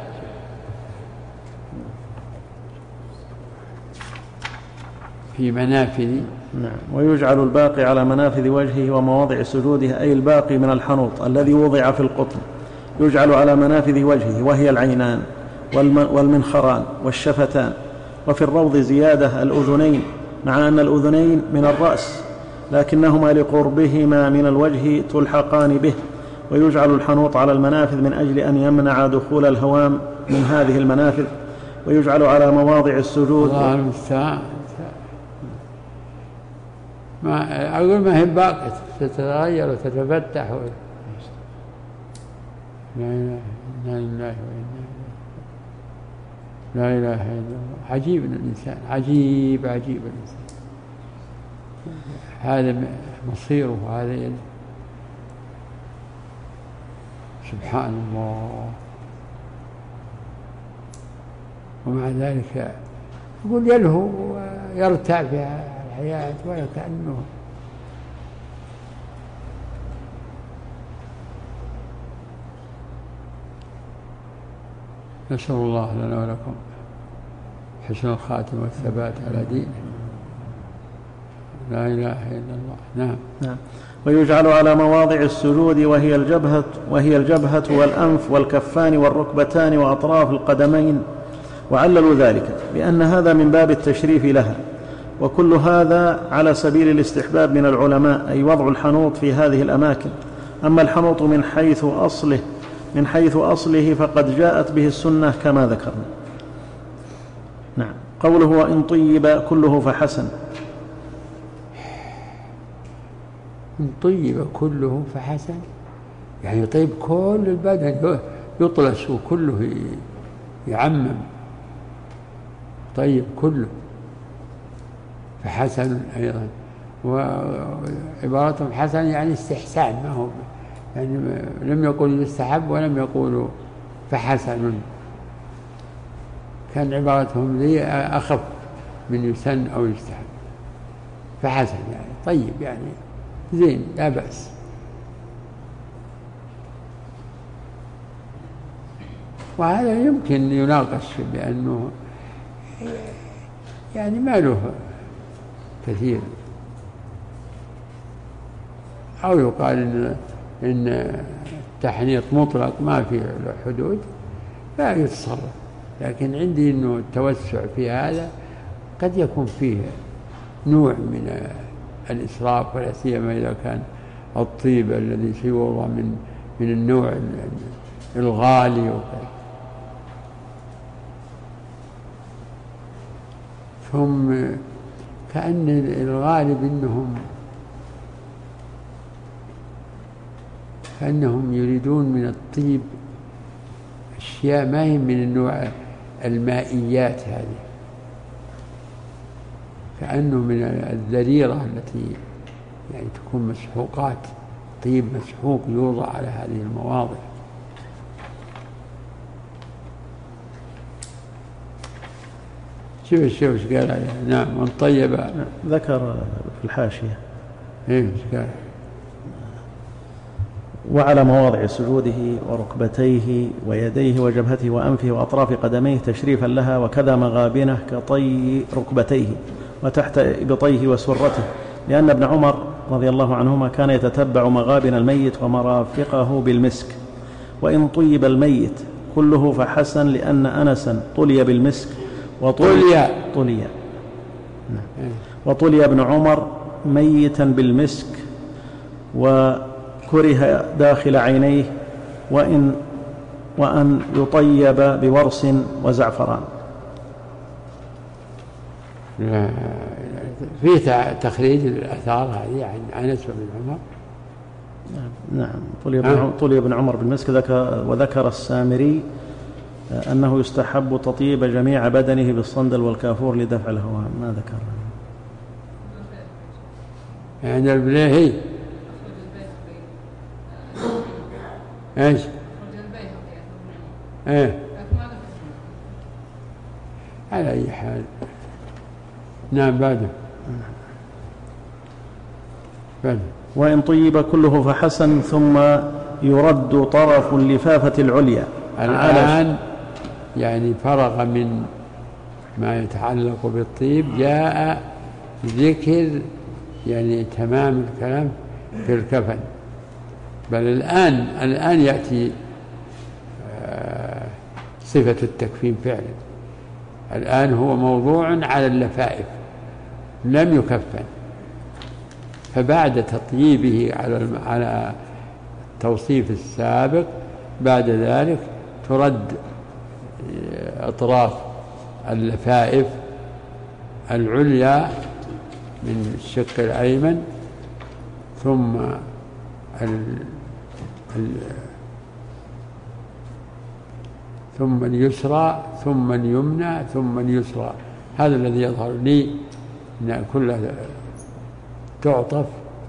في منافذ. نعم. ويجعل الباقي على منافذ وجهه ومواضع سجوده، أي الباقي من الحنوط الذي وضع في القطن يجعل على منافذ وجهه، وهي العينان والمنخران والشفتان. وفي الروض زيادة الأذنين، مع أن الأذنين من الرأس لكنهما لقربهما من الوجه تلحقان به. ويجعل الحنوط على المنافذ من أجل أن يمنع دخول الهوام من هذه المنافذ. ويجعل على مواضع السجود. الله المستعان. ما أقول ما هي باقية، تتغير وتتفتح و... لا إله إلا الله، لا إله إلا الله. عجيب الإنسان، عجيب عجيب الإنسان، هذا مصيره، هذا يد. سبحان الله. ومع ذلك يقول يلهو ويرتع في الحياة ولا كأنه. نسأل الله لنا ولكم حسن الخاتم والثبات على دينه. لا إله إلا الله. نعم. نعم. ويجعل على مواضع السجود، وهي الجبهة وهي الجبهة والأنف والكفان والركبتان وأطراف القدمين. وعللوا ذلك بأن هذا من باب التشريف لها. وكل هذا على سبيل الاستحباب من العلماء، أي وضع الحنوط في هذه الأماكن. أما الحنوط من حيث أصله من حيث أصله فقد جاءت به السنة كما ذكرنا. نعم. قوله وإن طيب كله فحسن. إن طيب كله فحسن، يعني طيب كل البدن يطلس وكله يعمم، طيب كله فحسن أيضا. وعبارتهم حسن يعني استحسان، ما هو يعني لم يقولوا يستحب ولم يقولوا فحسن، كان عبارتهم لي أخف من يسن أو يستحب. فحسن يعني طيب، يعني زين لا بأس. وهذا يمكن يناقش بأنه يعني ما له كثير، أو يقال إن إن التحنيط مطلق ما فيه له حدود لا يتصرف. لكن عندي إنه التوسع في هذا قد يكون فيه نوع من الإسراف، ولا سيما إذا كان الطيب الذي سيوضع من من النوع الغالي وكذا. ثم كأن الغالب إنهم كأنهم يريدون من الطيب أشياء ما هي من النوع المائيات هذه، كأنه من الذريرة التي يعني تكون مسحوقات، طيب مسحوق يوضع على هذه المواضع. شوف الشيخ ايش قال عليه. نعم. من طيب ذكر في الحاشية ايش قال؟ وعلى مواضع سجوده وركبتيه ويديه وجبهته وأنفه وأطراف قدميه تشريفا لها، وكذا مغابنه كطي ركبتيه وتحت إبطيه وسرته، لأن ابن عمر رضي الله عنهما كان يتتبع مغابن الميت ومرافقه بالمسك. وإن طيب الميت كله فحسن، لأن أنسا طلي بالمسك وطلي طلي وطلي ابن عمر ميتا بالمسك وكره داخل عينيه، وإن وأن يطيب بورس وزعفران. في تخريج الآثار هذه عن أنس بن عمر. نعم. طلي ابن, طلي ابن عمر بالمسك. وذكر السامري أنه يستحب تطيب جميع بدنه بالصندل والكافور لدفع الهوام، ما ذكر؟ يعني البليهي ايش؟ ايه على اي حال. نعم بعده بعده. وإن طيب كله فحسن، ثم يرد طرف اللفافة العليا. الآن يعني فرغ من ما يتعلق بالطيب، جاء ذكر يعني تمام الكلام في الكفن. بل الآن الآن يأتي صفة التكفين فعلا. الآن هو موضوع على اللفائف لم يكفن، فبعد تطييبه على على التوصيف السابق بعد ذلك ترد أطراف اللفائف العليا من الشق الأيمن، ثم ال ال ثم اليسرى، ثم اليمنى، ثم اليسرى. هذا الذي يظهر لي أن كلها تعطف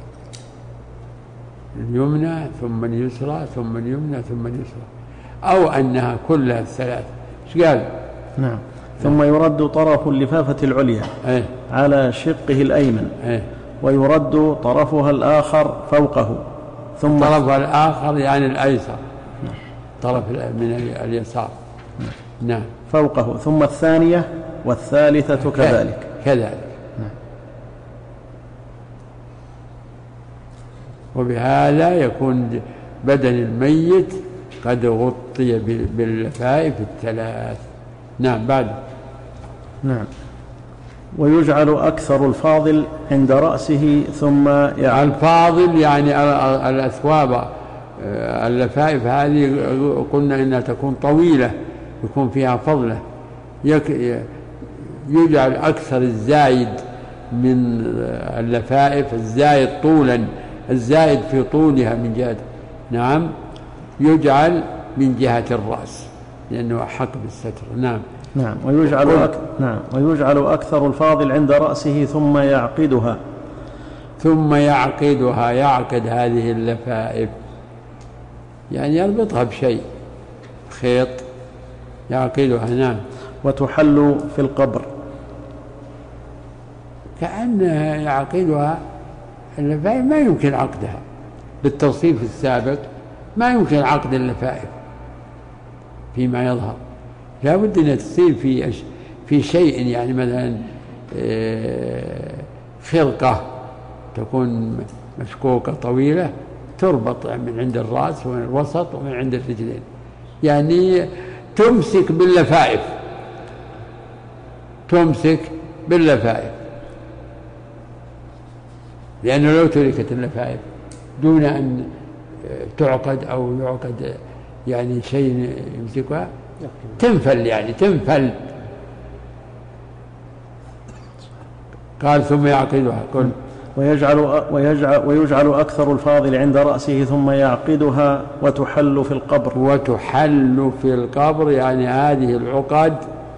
اليمنى ثم اليسرى ثم اليمنى ثم اليسرى، أو أنها كلها الثلاث. ايش قال؟ نعم. ثم يرد طرف اللفافة العليا ايه؟ على شقه الأيمن، ايه؟ ويرد طرفها الآخر فوقه، ثم طرفها الآخر يعني الأيسر. نعم. طرف من اليسار. نعم. نعم. فوقه، ثم الثانية والثالثة كذلك كذلك. نعم. وبهذا يكون بدن الميت قد غطي باللفائف الثلاث. نعم بعد. نعم. ويجعل أكثر الفاضل عند رأسه، ثم يعني الفاضل يعني الأثواب اللفائف هذه قلنا إنها تكون طويلة يكون فيها فضلة، يجعل أكثر الزايد من اللفائف، الزايد طولا، الزايد في طولها من جهة نعم يجعل من جهة الرأس لأنه أحق بالستر. نعم. نعم. ويجعل أك... نعم. ويجعل أكثر الفاضل عند رأسه، ثم يعقدها ثم يعقدها يعقد هذه اللفائف يعني يربطها بشيء خيط يعقدها. نعم. وتحل في القبر، كأنها يعقدها اللفائف ما يمكن عقدها بالتوصيف السابق، ما يمكن عقد اللفائف فيما يظهر، لا بد أن تصير في أش... في شيء يعني مثلا خرقة تكون مشكوكة طويلة تربط من عند الرأس ومن الوسط ومن عند الرجلين، يعني تمسك باللفائف تمسك باللفائف لأنه لو تركت اللفائف دون أن تعقد أو يعقد يعني شيء يمسكها تنفل يعني تنفل. قال ثم يعقدها كل ويجعل, ويجعل, ويجعل أكثر الفاضل عند رأسه، ثم يعقدها وتحل في القبر. وتحل في القبر يعني هذه العقد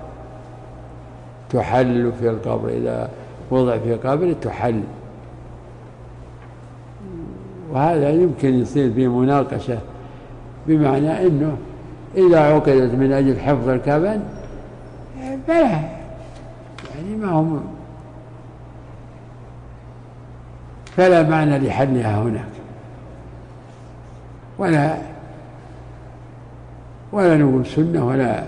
تحل في القبر، إذا وضع في قبر تحل. وهذا يمكن يصير فيه مناقشة بمعنى أنه إذا عقدت من أجل حفظ الكفن فلا يعني ما هم فلا معنى لحلها هناك، ولا ولا نقول سنة ولا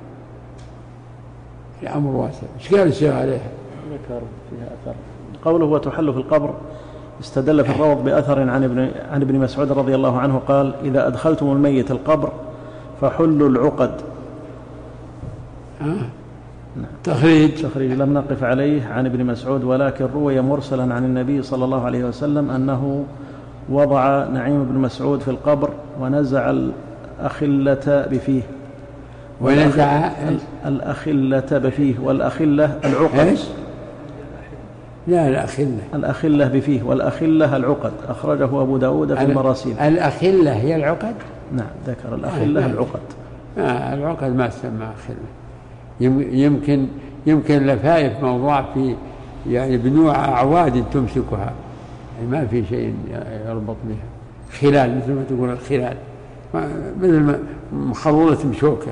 الأمر واسع. ايش قال الشيخ عليها؟ ذكر فيها أثر قوله وتحل في القبر، استدل في الروض بأثر عن ابن عن ابن مسعود رضي الله عنه قال: إذا أدخلتم الميت القبر فحلوا العقد. آه. تخريج تخريج لم نقف عليه عن ابن مسعود، ولكن روي مرسلا عن النبي صلى الله عليه وسلم أنه وضع نعيم بن مسعود في القبر ونزع الأخلة بفيه. ونزع الأخلة بفيه، والأخلة العقد. لا الأخلة الأخلة بفيه، والأخلة العقد. أخرجه أبو داود في المراسيل. الأخلة هي العقد؟ نعم ذكر الأخلة آه. العقد. آه العقد ما تسمى خلة. يمكن يمكن اللفائف موضوع في يعني بنوع أعواد تمسكها، يعني ما في شيء يربط بها. خلال مثل ما تقول الخلال مثل مخلولة بشوكة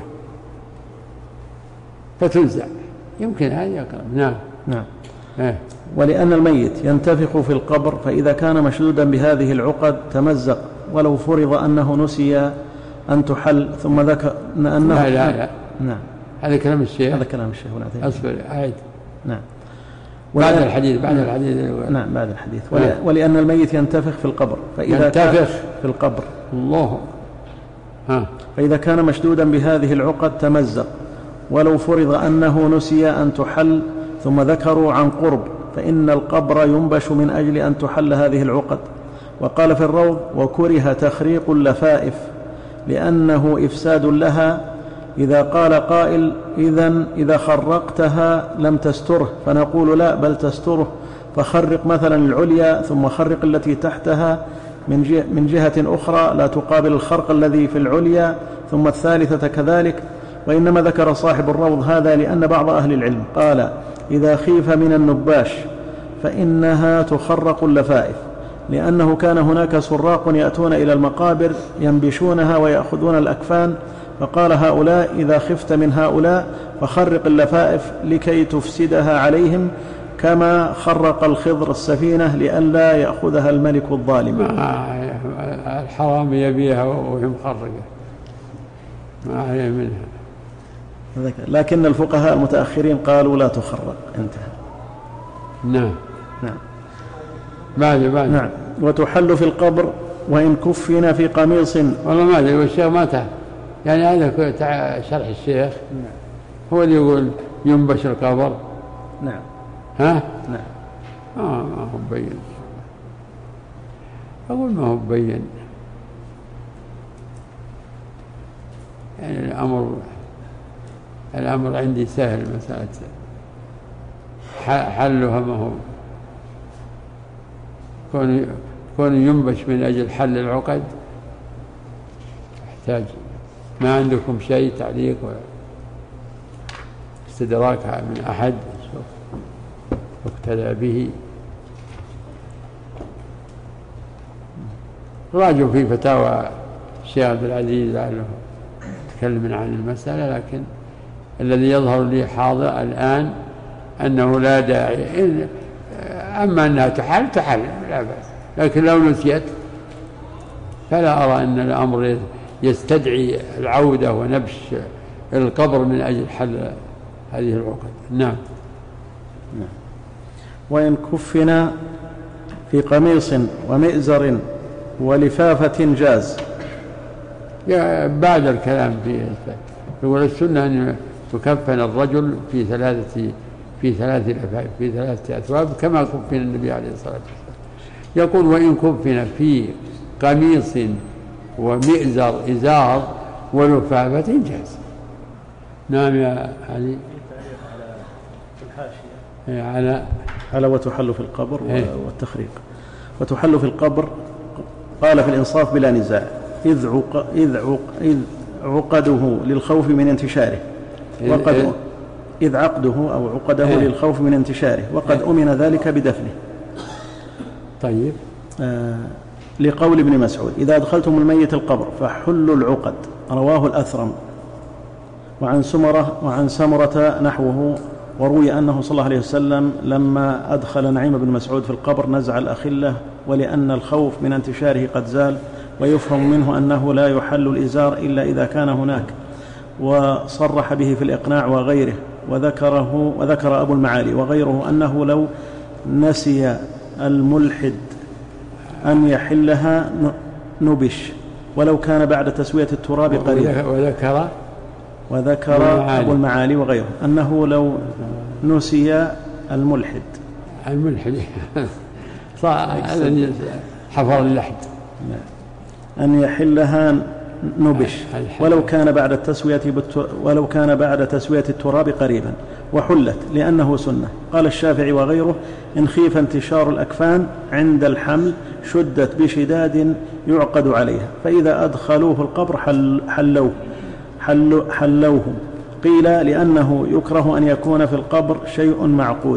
فتنزع، يمكن هذا أقرب. نعم نعم. آه. ولأن الميت ينتفخ في القبر، فإذا كان مشدودا بهذه العقد تمزق، ولو فرض أنه نسي أن تحل ثم ذكر أنه لا لا لا نعم هذا كلام الشيخ، هذا كلام الشيخ أصبر عيد. نعم بعد الحديث بعد الحديث نعم بعد الحديث. ولأن الميت ينتفخ في القبر، فإذا ينتفخ في القبر الله ها فإذا كان مشدودا بهذه العقد تمزق، ولو فرض أنه نسي أن تحل ثم ذكروا عن قرب، فإن القبر ينبش من أجل أن تحل هذه العقد. وقال في الروض: وكره تخريق اللفائف لأنه إفساد لها. إذا قال قائل: إذن إذا خرقتها لم تستره، فنقول: لا، بل تستره، فخرق مثلا العليا ثم خرق التي تحتها من جهة, من جهة أخرى لا تقابل الخرق الذي في العليا، ثم الثالثة كذلك. وإنما ذكر صاحب الروض هذا لأن بعض أهل العلم قال: إذا خيف من النباش فإنها تخرق اللفائف، لأنه كان هناك سراق يأتون إلى المقابر ينبشونها ويأخذون الأكفان، فقال هؤلاء: إذا خفت من هؤلاء فخرق اللفائف لكي تفسدها عليهم، كما خرق الخضر السفينة لئلا يأخذها الملك الظالم. الحرام يبيها وهي مخرقة ما عليه منها. لكن الفقهاء المتأخرين قالوا لا تخرق. انتهى. نعم نعم بعد بعد نعم. وتحل في القبر وإن كفن في قميص. والله ما أدري والشيخ ما تعرف يعني هذا شرح الشيخ هو اللي يقول ينبش القبر. نعم ها نعم آه ما هو مبين، أقول ما هو مبين يعني الأمر الأمر عندي سهل، مسألة حلها ما هو كون كون ينبش من أجل حل العقد يحتاج. ما عندكم شيء تعليق استدراكها من أحد واقتدى به؟ راجعوا في فتاوى الشيخ عبد العزيز لعله تكلم عن المسألة، لكن الذي يظهر لي حاضر الآن أنه لا داعي، أما أنها تحل تحل لا بأس، لكن لو نسيت فلا أرى أن الأمر يستدعي العودة ونبش القبر من أجل حل هذه العقد. نعم. وإن كفن في قميص ومئزر ولفافة جاز. بعد الكلام في يقول السنة أن يكفن الرجل في ثلاثة في ثلاث لفائف في ثلاثة أثواب كما كفن النبي عليه الصلاة والسلام. يقول وإن كفن في قميص ومئزر إزار ولفافة جاز. نعم يا علي. على على وتحل في القبر والتخريق. وتحل في القبر قال في الإنصاف بلا نزاع إذ, عق إذ, عق إذ عقده للخوف من انتشاره وقد إذ عقده أو عقده إيه؟ للخوف من انتشاره وقد إيه؟ أمن ذلك بدفنه. طيب آه لقول ابن مسعود إذا أدخلتم الميت القبر فحلوا العقد، رواه الأثرم. وعن سمرة وعن سمرة نحوه. وروي أنه صلى الله عليه وسلم لما أدخل نعيم بن مسعود في القبر نزع الأخلة، ولأن الخوف من انتشاره قد زال، ويفهم منه أنه لا يحل الإزار إلا إذا كان هناك، وصرح به في الإقناع وغيره. وذكره وذكر أبو المعالي وغيره أنه لو نسي الملحد أن يحلها نبش ولو كان بعد تسوية التراب قريبا. وذكر وذكر أبو المعالي وغيره أنه لو نسي الملحد الملحد حفر اللحد أن يحلها نبش ولو كان بعد التسوية ولو كان بعد تسوية التراب قريبا، وحلت لأنه سنة. قال الشافعي وغيره إن خيف انتشار الأكفان عند الحمل شدت بشداد يعقد عليها، فإذا أدخلوه القبر حل حلوه حل حلوه. قيل لأنه يكره أن يكون في القبر شيء معقود،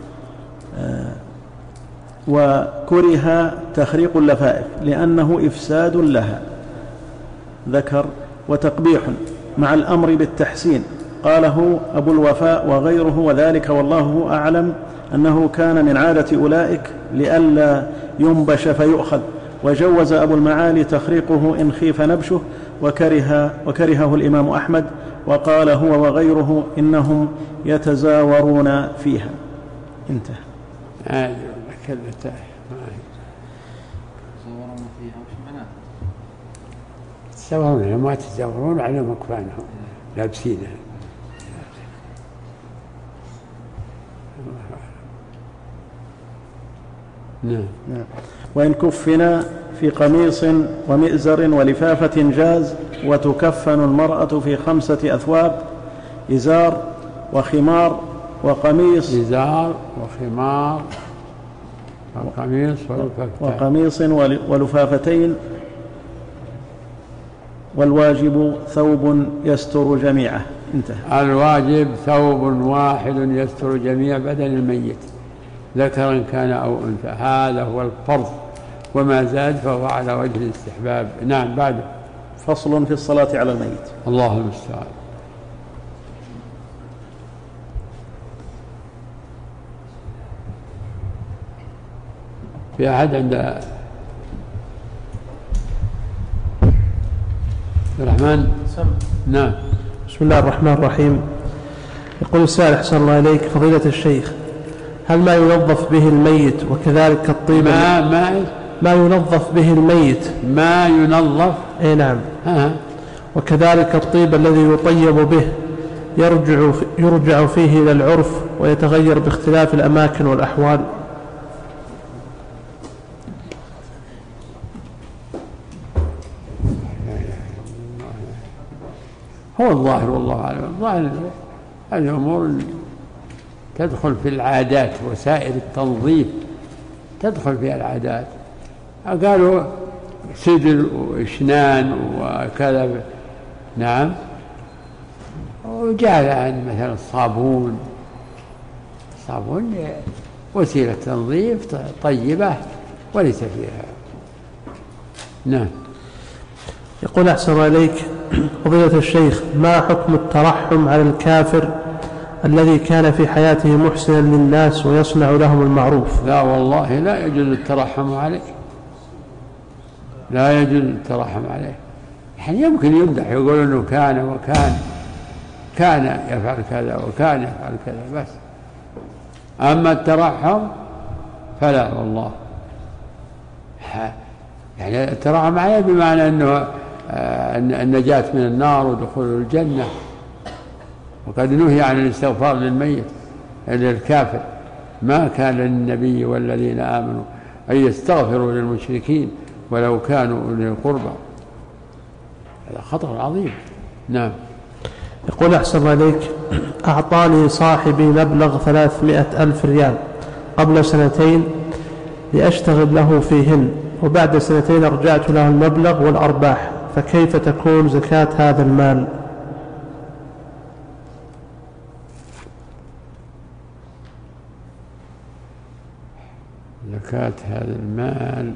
وكره تخريق اللفائف لأنه إفساد لها. ذكر وتقبيح مع الأمر بالتحسين قاله أبو الوفاء وغيره، وذلك والله أعلم أنه كان من عادة أولئك لئلا ينبش فيؤخذ، وجوز أبو المعالي تخريقه إن خيف نبشه، وكره وكرهه الإمام أحمد، وقال هو وغيره إنهم يتزاورون فيها. انتهى. أيوة كلمة يتزاورون فيها وش معناها؟ يتزاورون ما يتزاورون على مكانهم لابسينها. نعم. نعم. وإن كفنا في قميص ومئزر ولفافة جاز، وتكفن المرأة في خمسة أثواب: إزار وخمار وقميص إزار وخمار وقميص وقميص ولفافتين، والواجب ثوب يستر جميعه. انتهى. الواجب ثوب واحد يستر جميع بدن الميت ذكرا كان أو أنثى، هذا هو الفرض، وما زاد فهو على وجه الاستحباب. نعم. بعد فصل في الصلاة على الميت. الله المستعان. في أحد عند الرحمن؟ نعم. بسم الله الرحمن الرحيم. يقول السائل أحسن الله إليك فضيلة الشيخ، هل ما ينظف به الميت وكذلك الطيب ما ما ما ينظف به الميت ما ينظف اي نعم ها. وكذلك الطيب الذي يطيب به يرجع يرجع فيه إلى العرف ويتغير باختلاف الأماكن والأحوال؟ هو الظاهر والله أعلم. الظاهر هذه أمور تدخل في العادات، وسائل التنظيف تدخل فيها العادات. قالوا سدر وإشنان وكذا. نعم. وجعل عن مثلا الصابون. الصابون وسيلة تنظيف طيبة وليس فيها. نعم. يقول أحسن إليك فضيلة الشيخ، ما حكم الترحم على الكافر الذي كان في حياته محسنا للناس ويصنع لهم المعروف؟ لا والله لا يجوز الترحم عليه، لا يجوز الترحم عليه. يعني يمكن يمدح، يقول انه كان وكان كان يفعل كذا وكان يفعل كذا بس، اما الترحم فلا والله. يعني الترحم عليه بمعنى انه النجاة من النار ودخول الجنة، وقد نهي عن الاستغفار للميت للكافر. ما كان للنبي والذين آمنوا أن يستغفروا للمشركين ولو كانوا أولي القربى. هذا خطر عظيم. نعم. يقول أحسن عليك، أعطاني صاحبي مبلغ ثلاثمائة ألف ريال قبل سنتين لأشتغل له فيهن، وبعد سنتين رجعت له المبلغ والأرباح، فكيف تكون زكاة هذا المال؟ زكاة هذا المال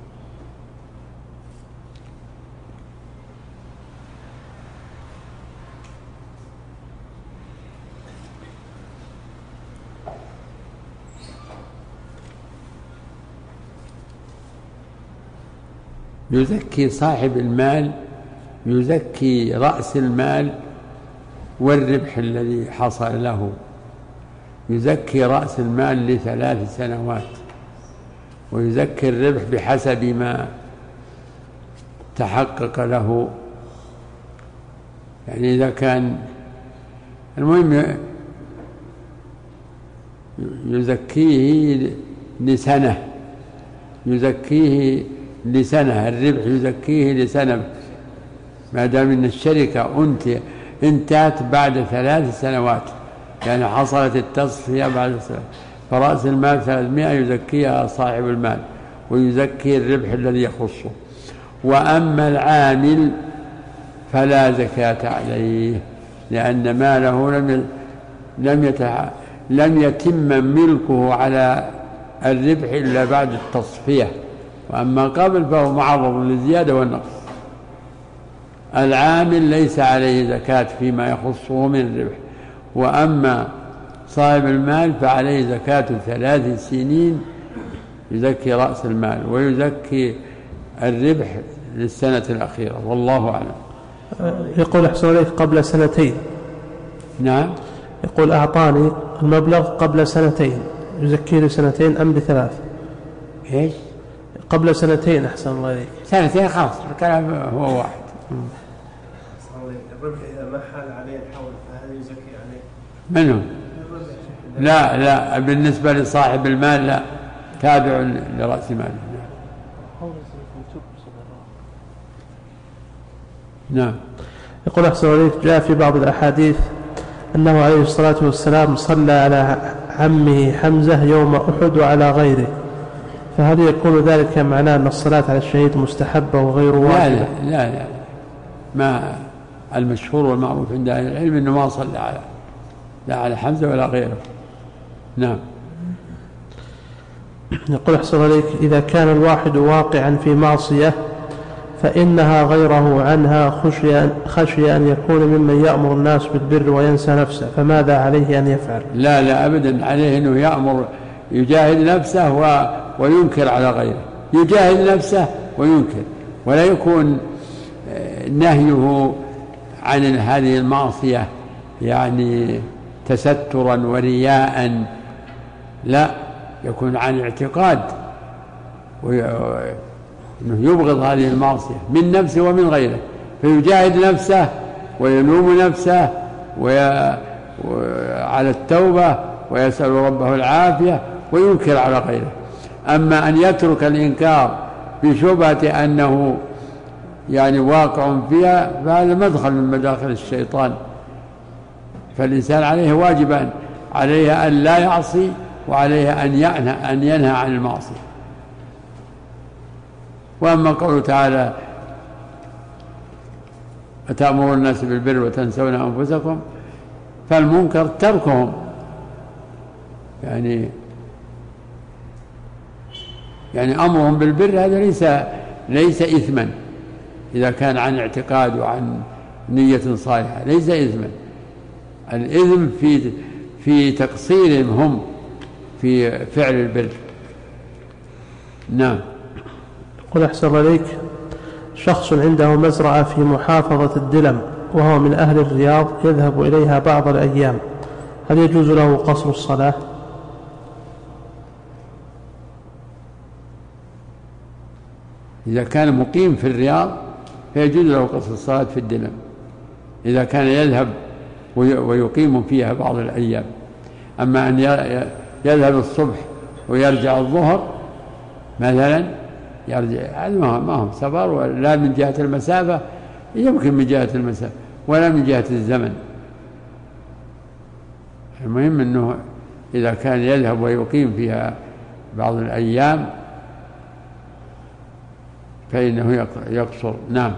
يزكي صاحب المال، يزكي رأس المال والربح الذي حصل له. يزكي رأس المال لثلاث سنوات، ويزكي الربح بحسب ما تحقق له. يعني إذا كان المهم يزكيه لسنة، يزكيه لسنة، الربح يزكيه لسنة ما دام ان الشركة انتهت بعد ثلاث سنوات، يعني حصلت التصفية بعد سنة، فرأس المال ثلاثمائة يزكيها صاحب المال، ويزكي الربح الذي يخصه. وأما العامل فلا زكاة عليه، لأن ماله لم لم يتع... لم يتم ملكه على الربح إلا بعد التصفية، وأما قبل فهو معرض للزيادة والنقص. العامل ليس عليه زكاة فيما يخصه من الربح، وأما صاحب المال فعليه زكاة ثلاث سنين يزكي رأس المال ويزكي الربح للسنة الأخيرة، والله أعلم. يقول أحسن عليك قبل سنتين. نعم. يقول أعطاني المبلغ قبل سنتين، يزكي لي سنتين أم بثلاث؟ إيش؟ قبل سنتين. أحسن الله عليك. سنتين خلاص الكلام هو واحد. الربح إذا ما حال عليه الحول فهل يزكي عليه؟ منهم؟ لا لا، بالنسبة لصاحب المال لا، تابع لرأس ماله. نعم. يقول أحسن عليك جاء في بعض الأحاديث أنه عليه الصلاة والسلام صلى على عمه حمزة يوم أحد وعلى غيره، فهل يكون ذلك معناه أن الصلاة على الشهيد مستحبة وغير واجبة؟ لا لا لا لا، ما المشهور والمعروف عند أهل العلم أنه ما صلى على لا على حمزة ولا غيره. نعم. يقول أحسن عليك إذا كان الواحد واقعا في معصية فإنها غيره عنها خشي, خشي أن يكون ممن يأمر الناس بالبر وينسى نفسه، فماذا عليه أن يفعل؟ لا لا أبدا، عليه أنه يأمر يجاهد نفسه و... وينكر على غيره، يجاهد نفسه وينكر، ولا يكون نهيه عن هذه المعصية يعني تسترا ورياء، لا، يكون عن اعتقاد أنه يبغض هذه المعصية من نفسه ومن غيره، فيجاهد نفسه ويلوم نفسه على التوبة ويسأل ربه العافية وينكر على غيره. أما أن يترك الإنكار بشبهة أنه يعني واقع فيها فهذا مدخل من مداخل الشيطان. فالإنسان عليه واجبان، عليه أن لا يعصي وعليه أن ينهى, أن ينهى عن المعصية. وأما قوله تعالى أتأمرون الناس بالبر وتنسون أنفسكم، فالمنكر تركهم، يعني يعني أمرهم بالبر هذا ليس ليس إثما إذا كان عن اعتقاد وعن نية صالحة، ليس إثما. الإثم في في تقصيرهم هم في فعل البر. نعم. قل أحسن عليك شخص عنده مزرعة في محافظة الدلم وهو من أهل الرياض يذهب إليها بعض الأيام، هل يجوز له قصر الصلاة؟ إذا كان مقيم في الرياض فيجوز له قصر الصلاة في الدلم، إذا كان يذهب ويقيم فيها بعض الأيام. أما أن يذهب الصبح ويرجع الظهر مثلا، يرجع هذا ما هو سفر، ولا من جهة المسافة، يمكن من جهة المسافة ولا من جهة الزمن. المهم أنه إذا كان يذهب ويقيم فيها بعض الأيام فإنه يقصر. نعم.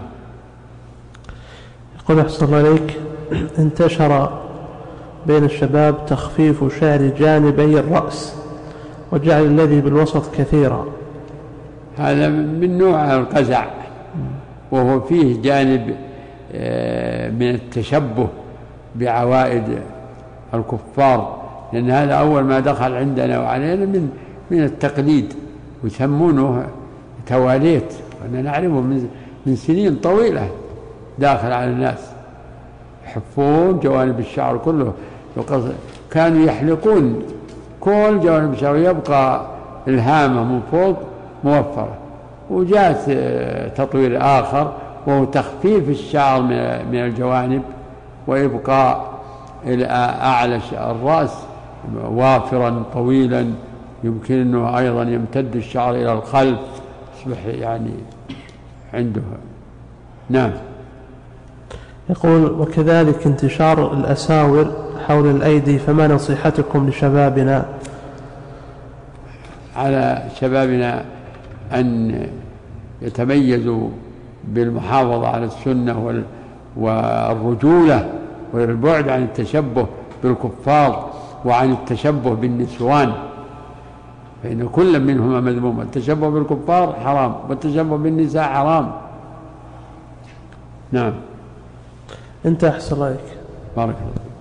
يقول أحسن عليك انتشر بين الشباب تخفيف شعر جانبي الرأس وجعل الذي بالوسط كثيرا، هذا من نوع القزع، وهو فيه جانب من التشبه بعوائد الكفار، لأن هذا أول ما دخل عندنا وعلينا من من التقليد، ويسمونه تواليت، وأنا نعرفه من من سنين طويلة داخل على الناس، يحفون جوانب الشعر كله، كانوا يحلقون كل جوانب الشعر ويبقى الهامة من فوق موفرة. وجاءت تطوير آخر وهو تخفيف الشعر من الجوانب وإبقاء أعلى الرأس وافرا طويلا، يمكن أنه أيضا يمتد الشعر إلى الخلف، يصبح يعني عنده. نعم. يقول وكذلك انتشار الأساور حول الأيدي، فما نصيحتكم لشبابنا؟ على شبابنا أن يتميزوا بالمحافظة على السنة والرجولة والبعد عن التشبه بالكفار وعن التشبه بالنسوان، فإن كل منهما مذموم. التشبه بالكفار حرام والتشبه بالنساء حرام. نعم. انت أحسن رأيك. بارك الله.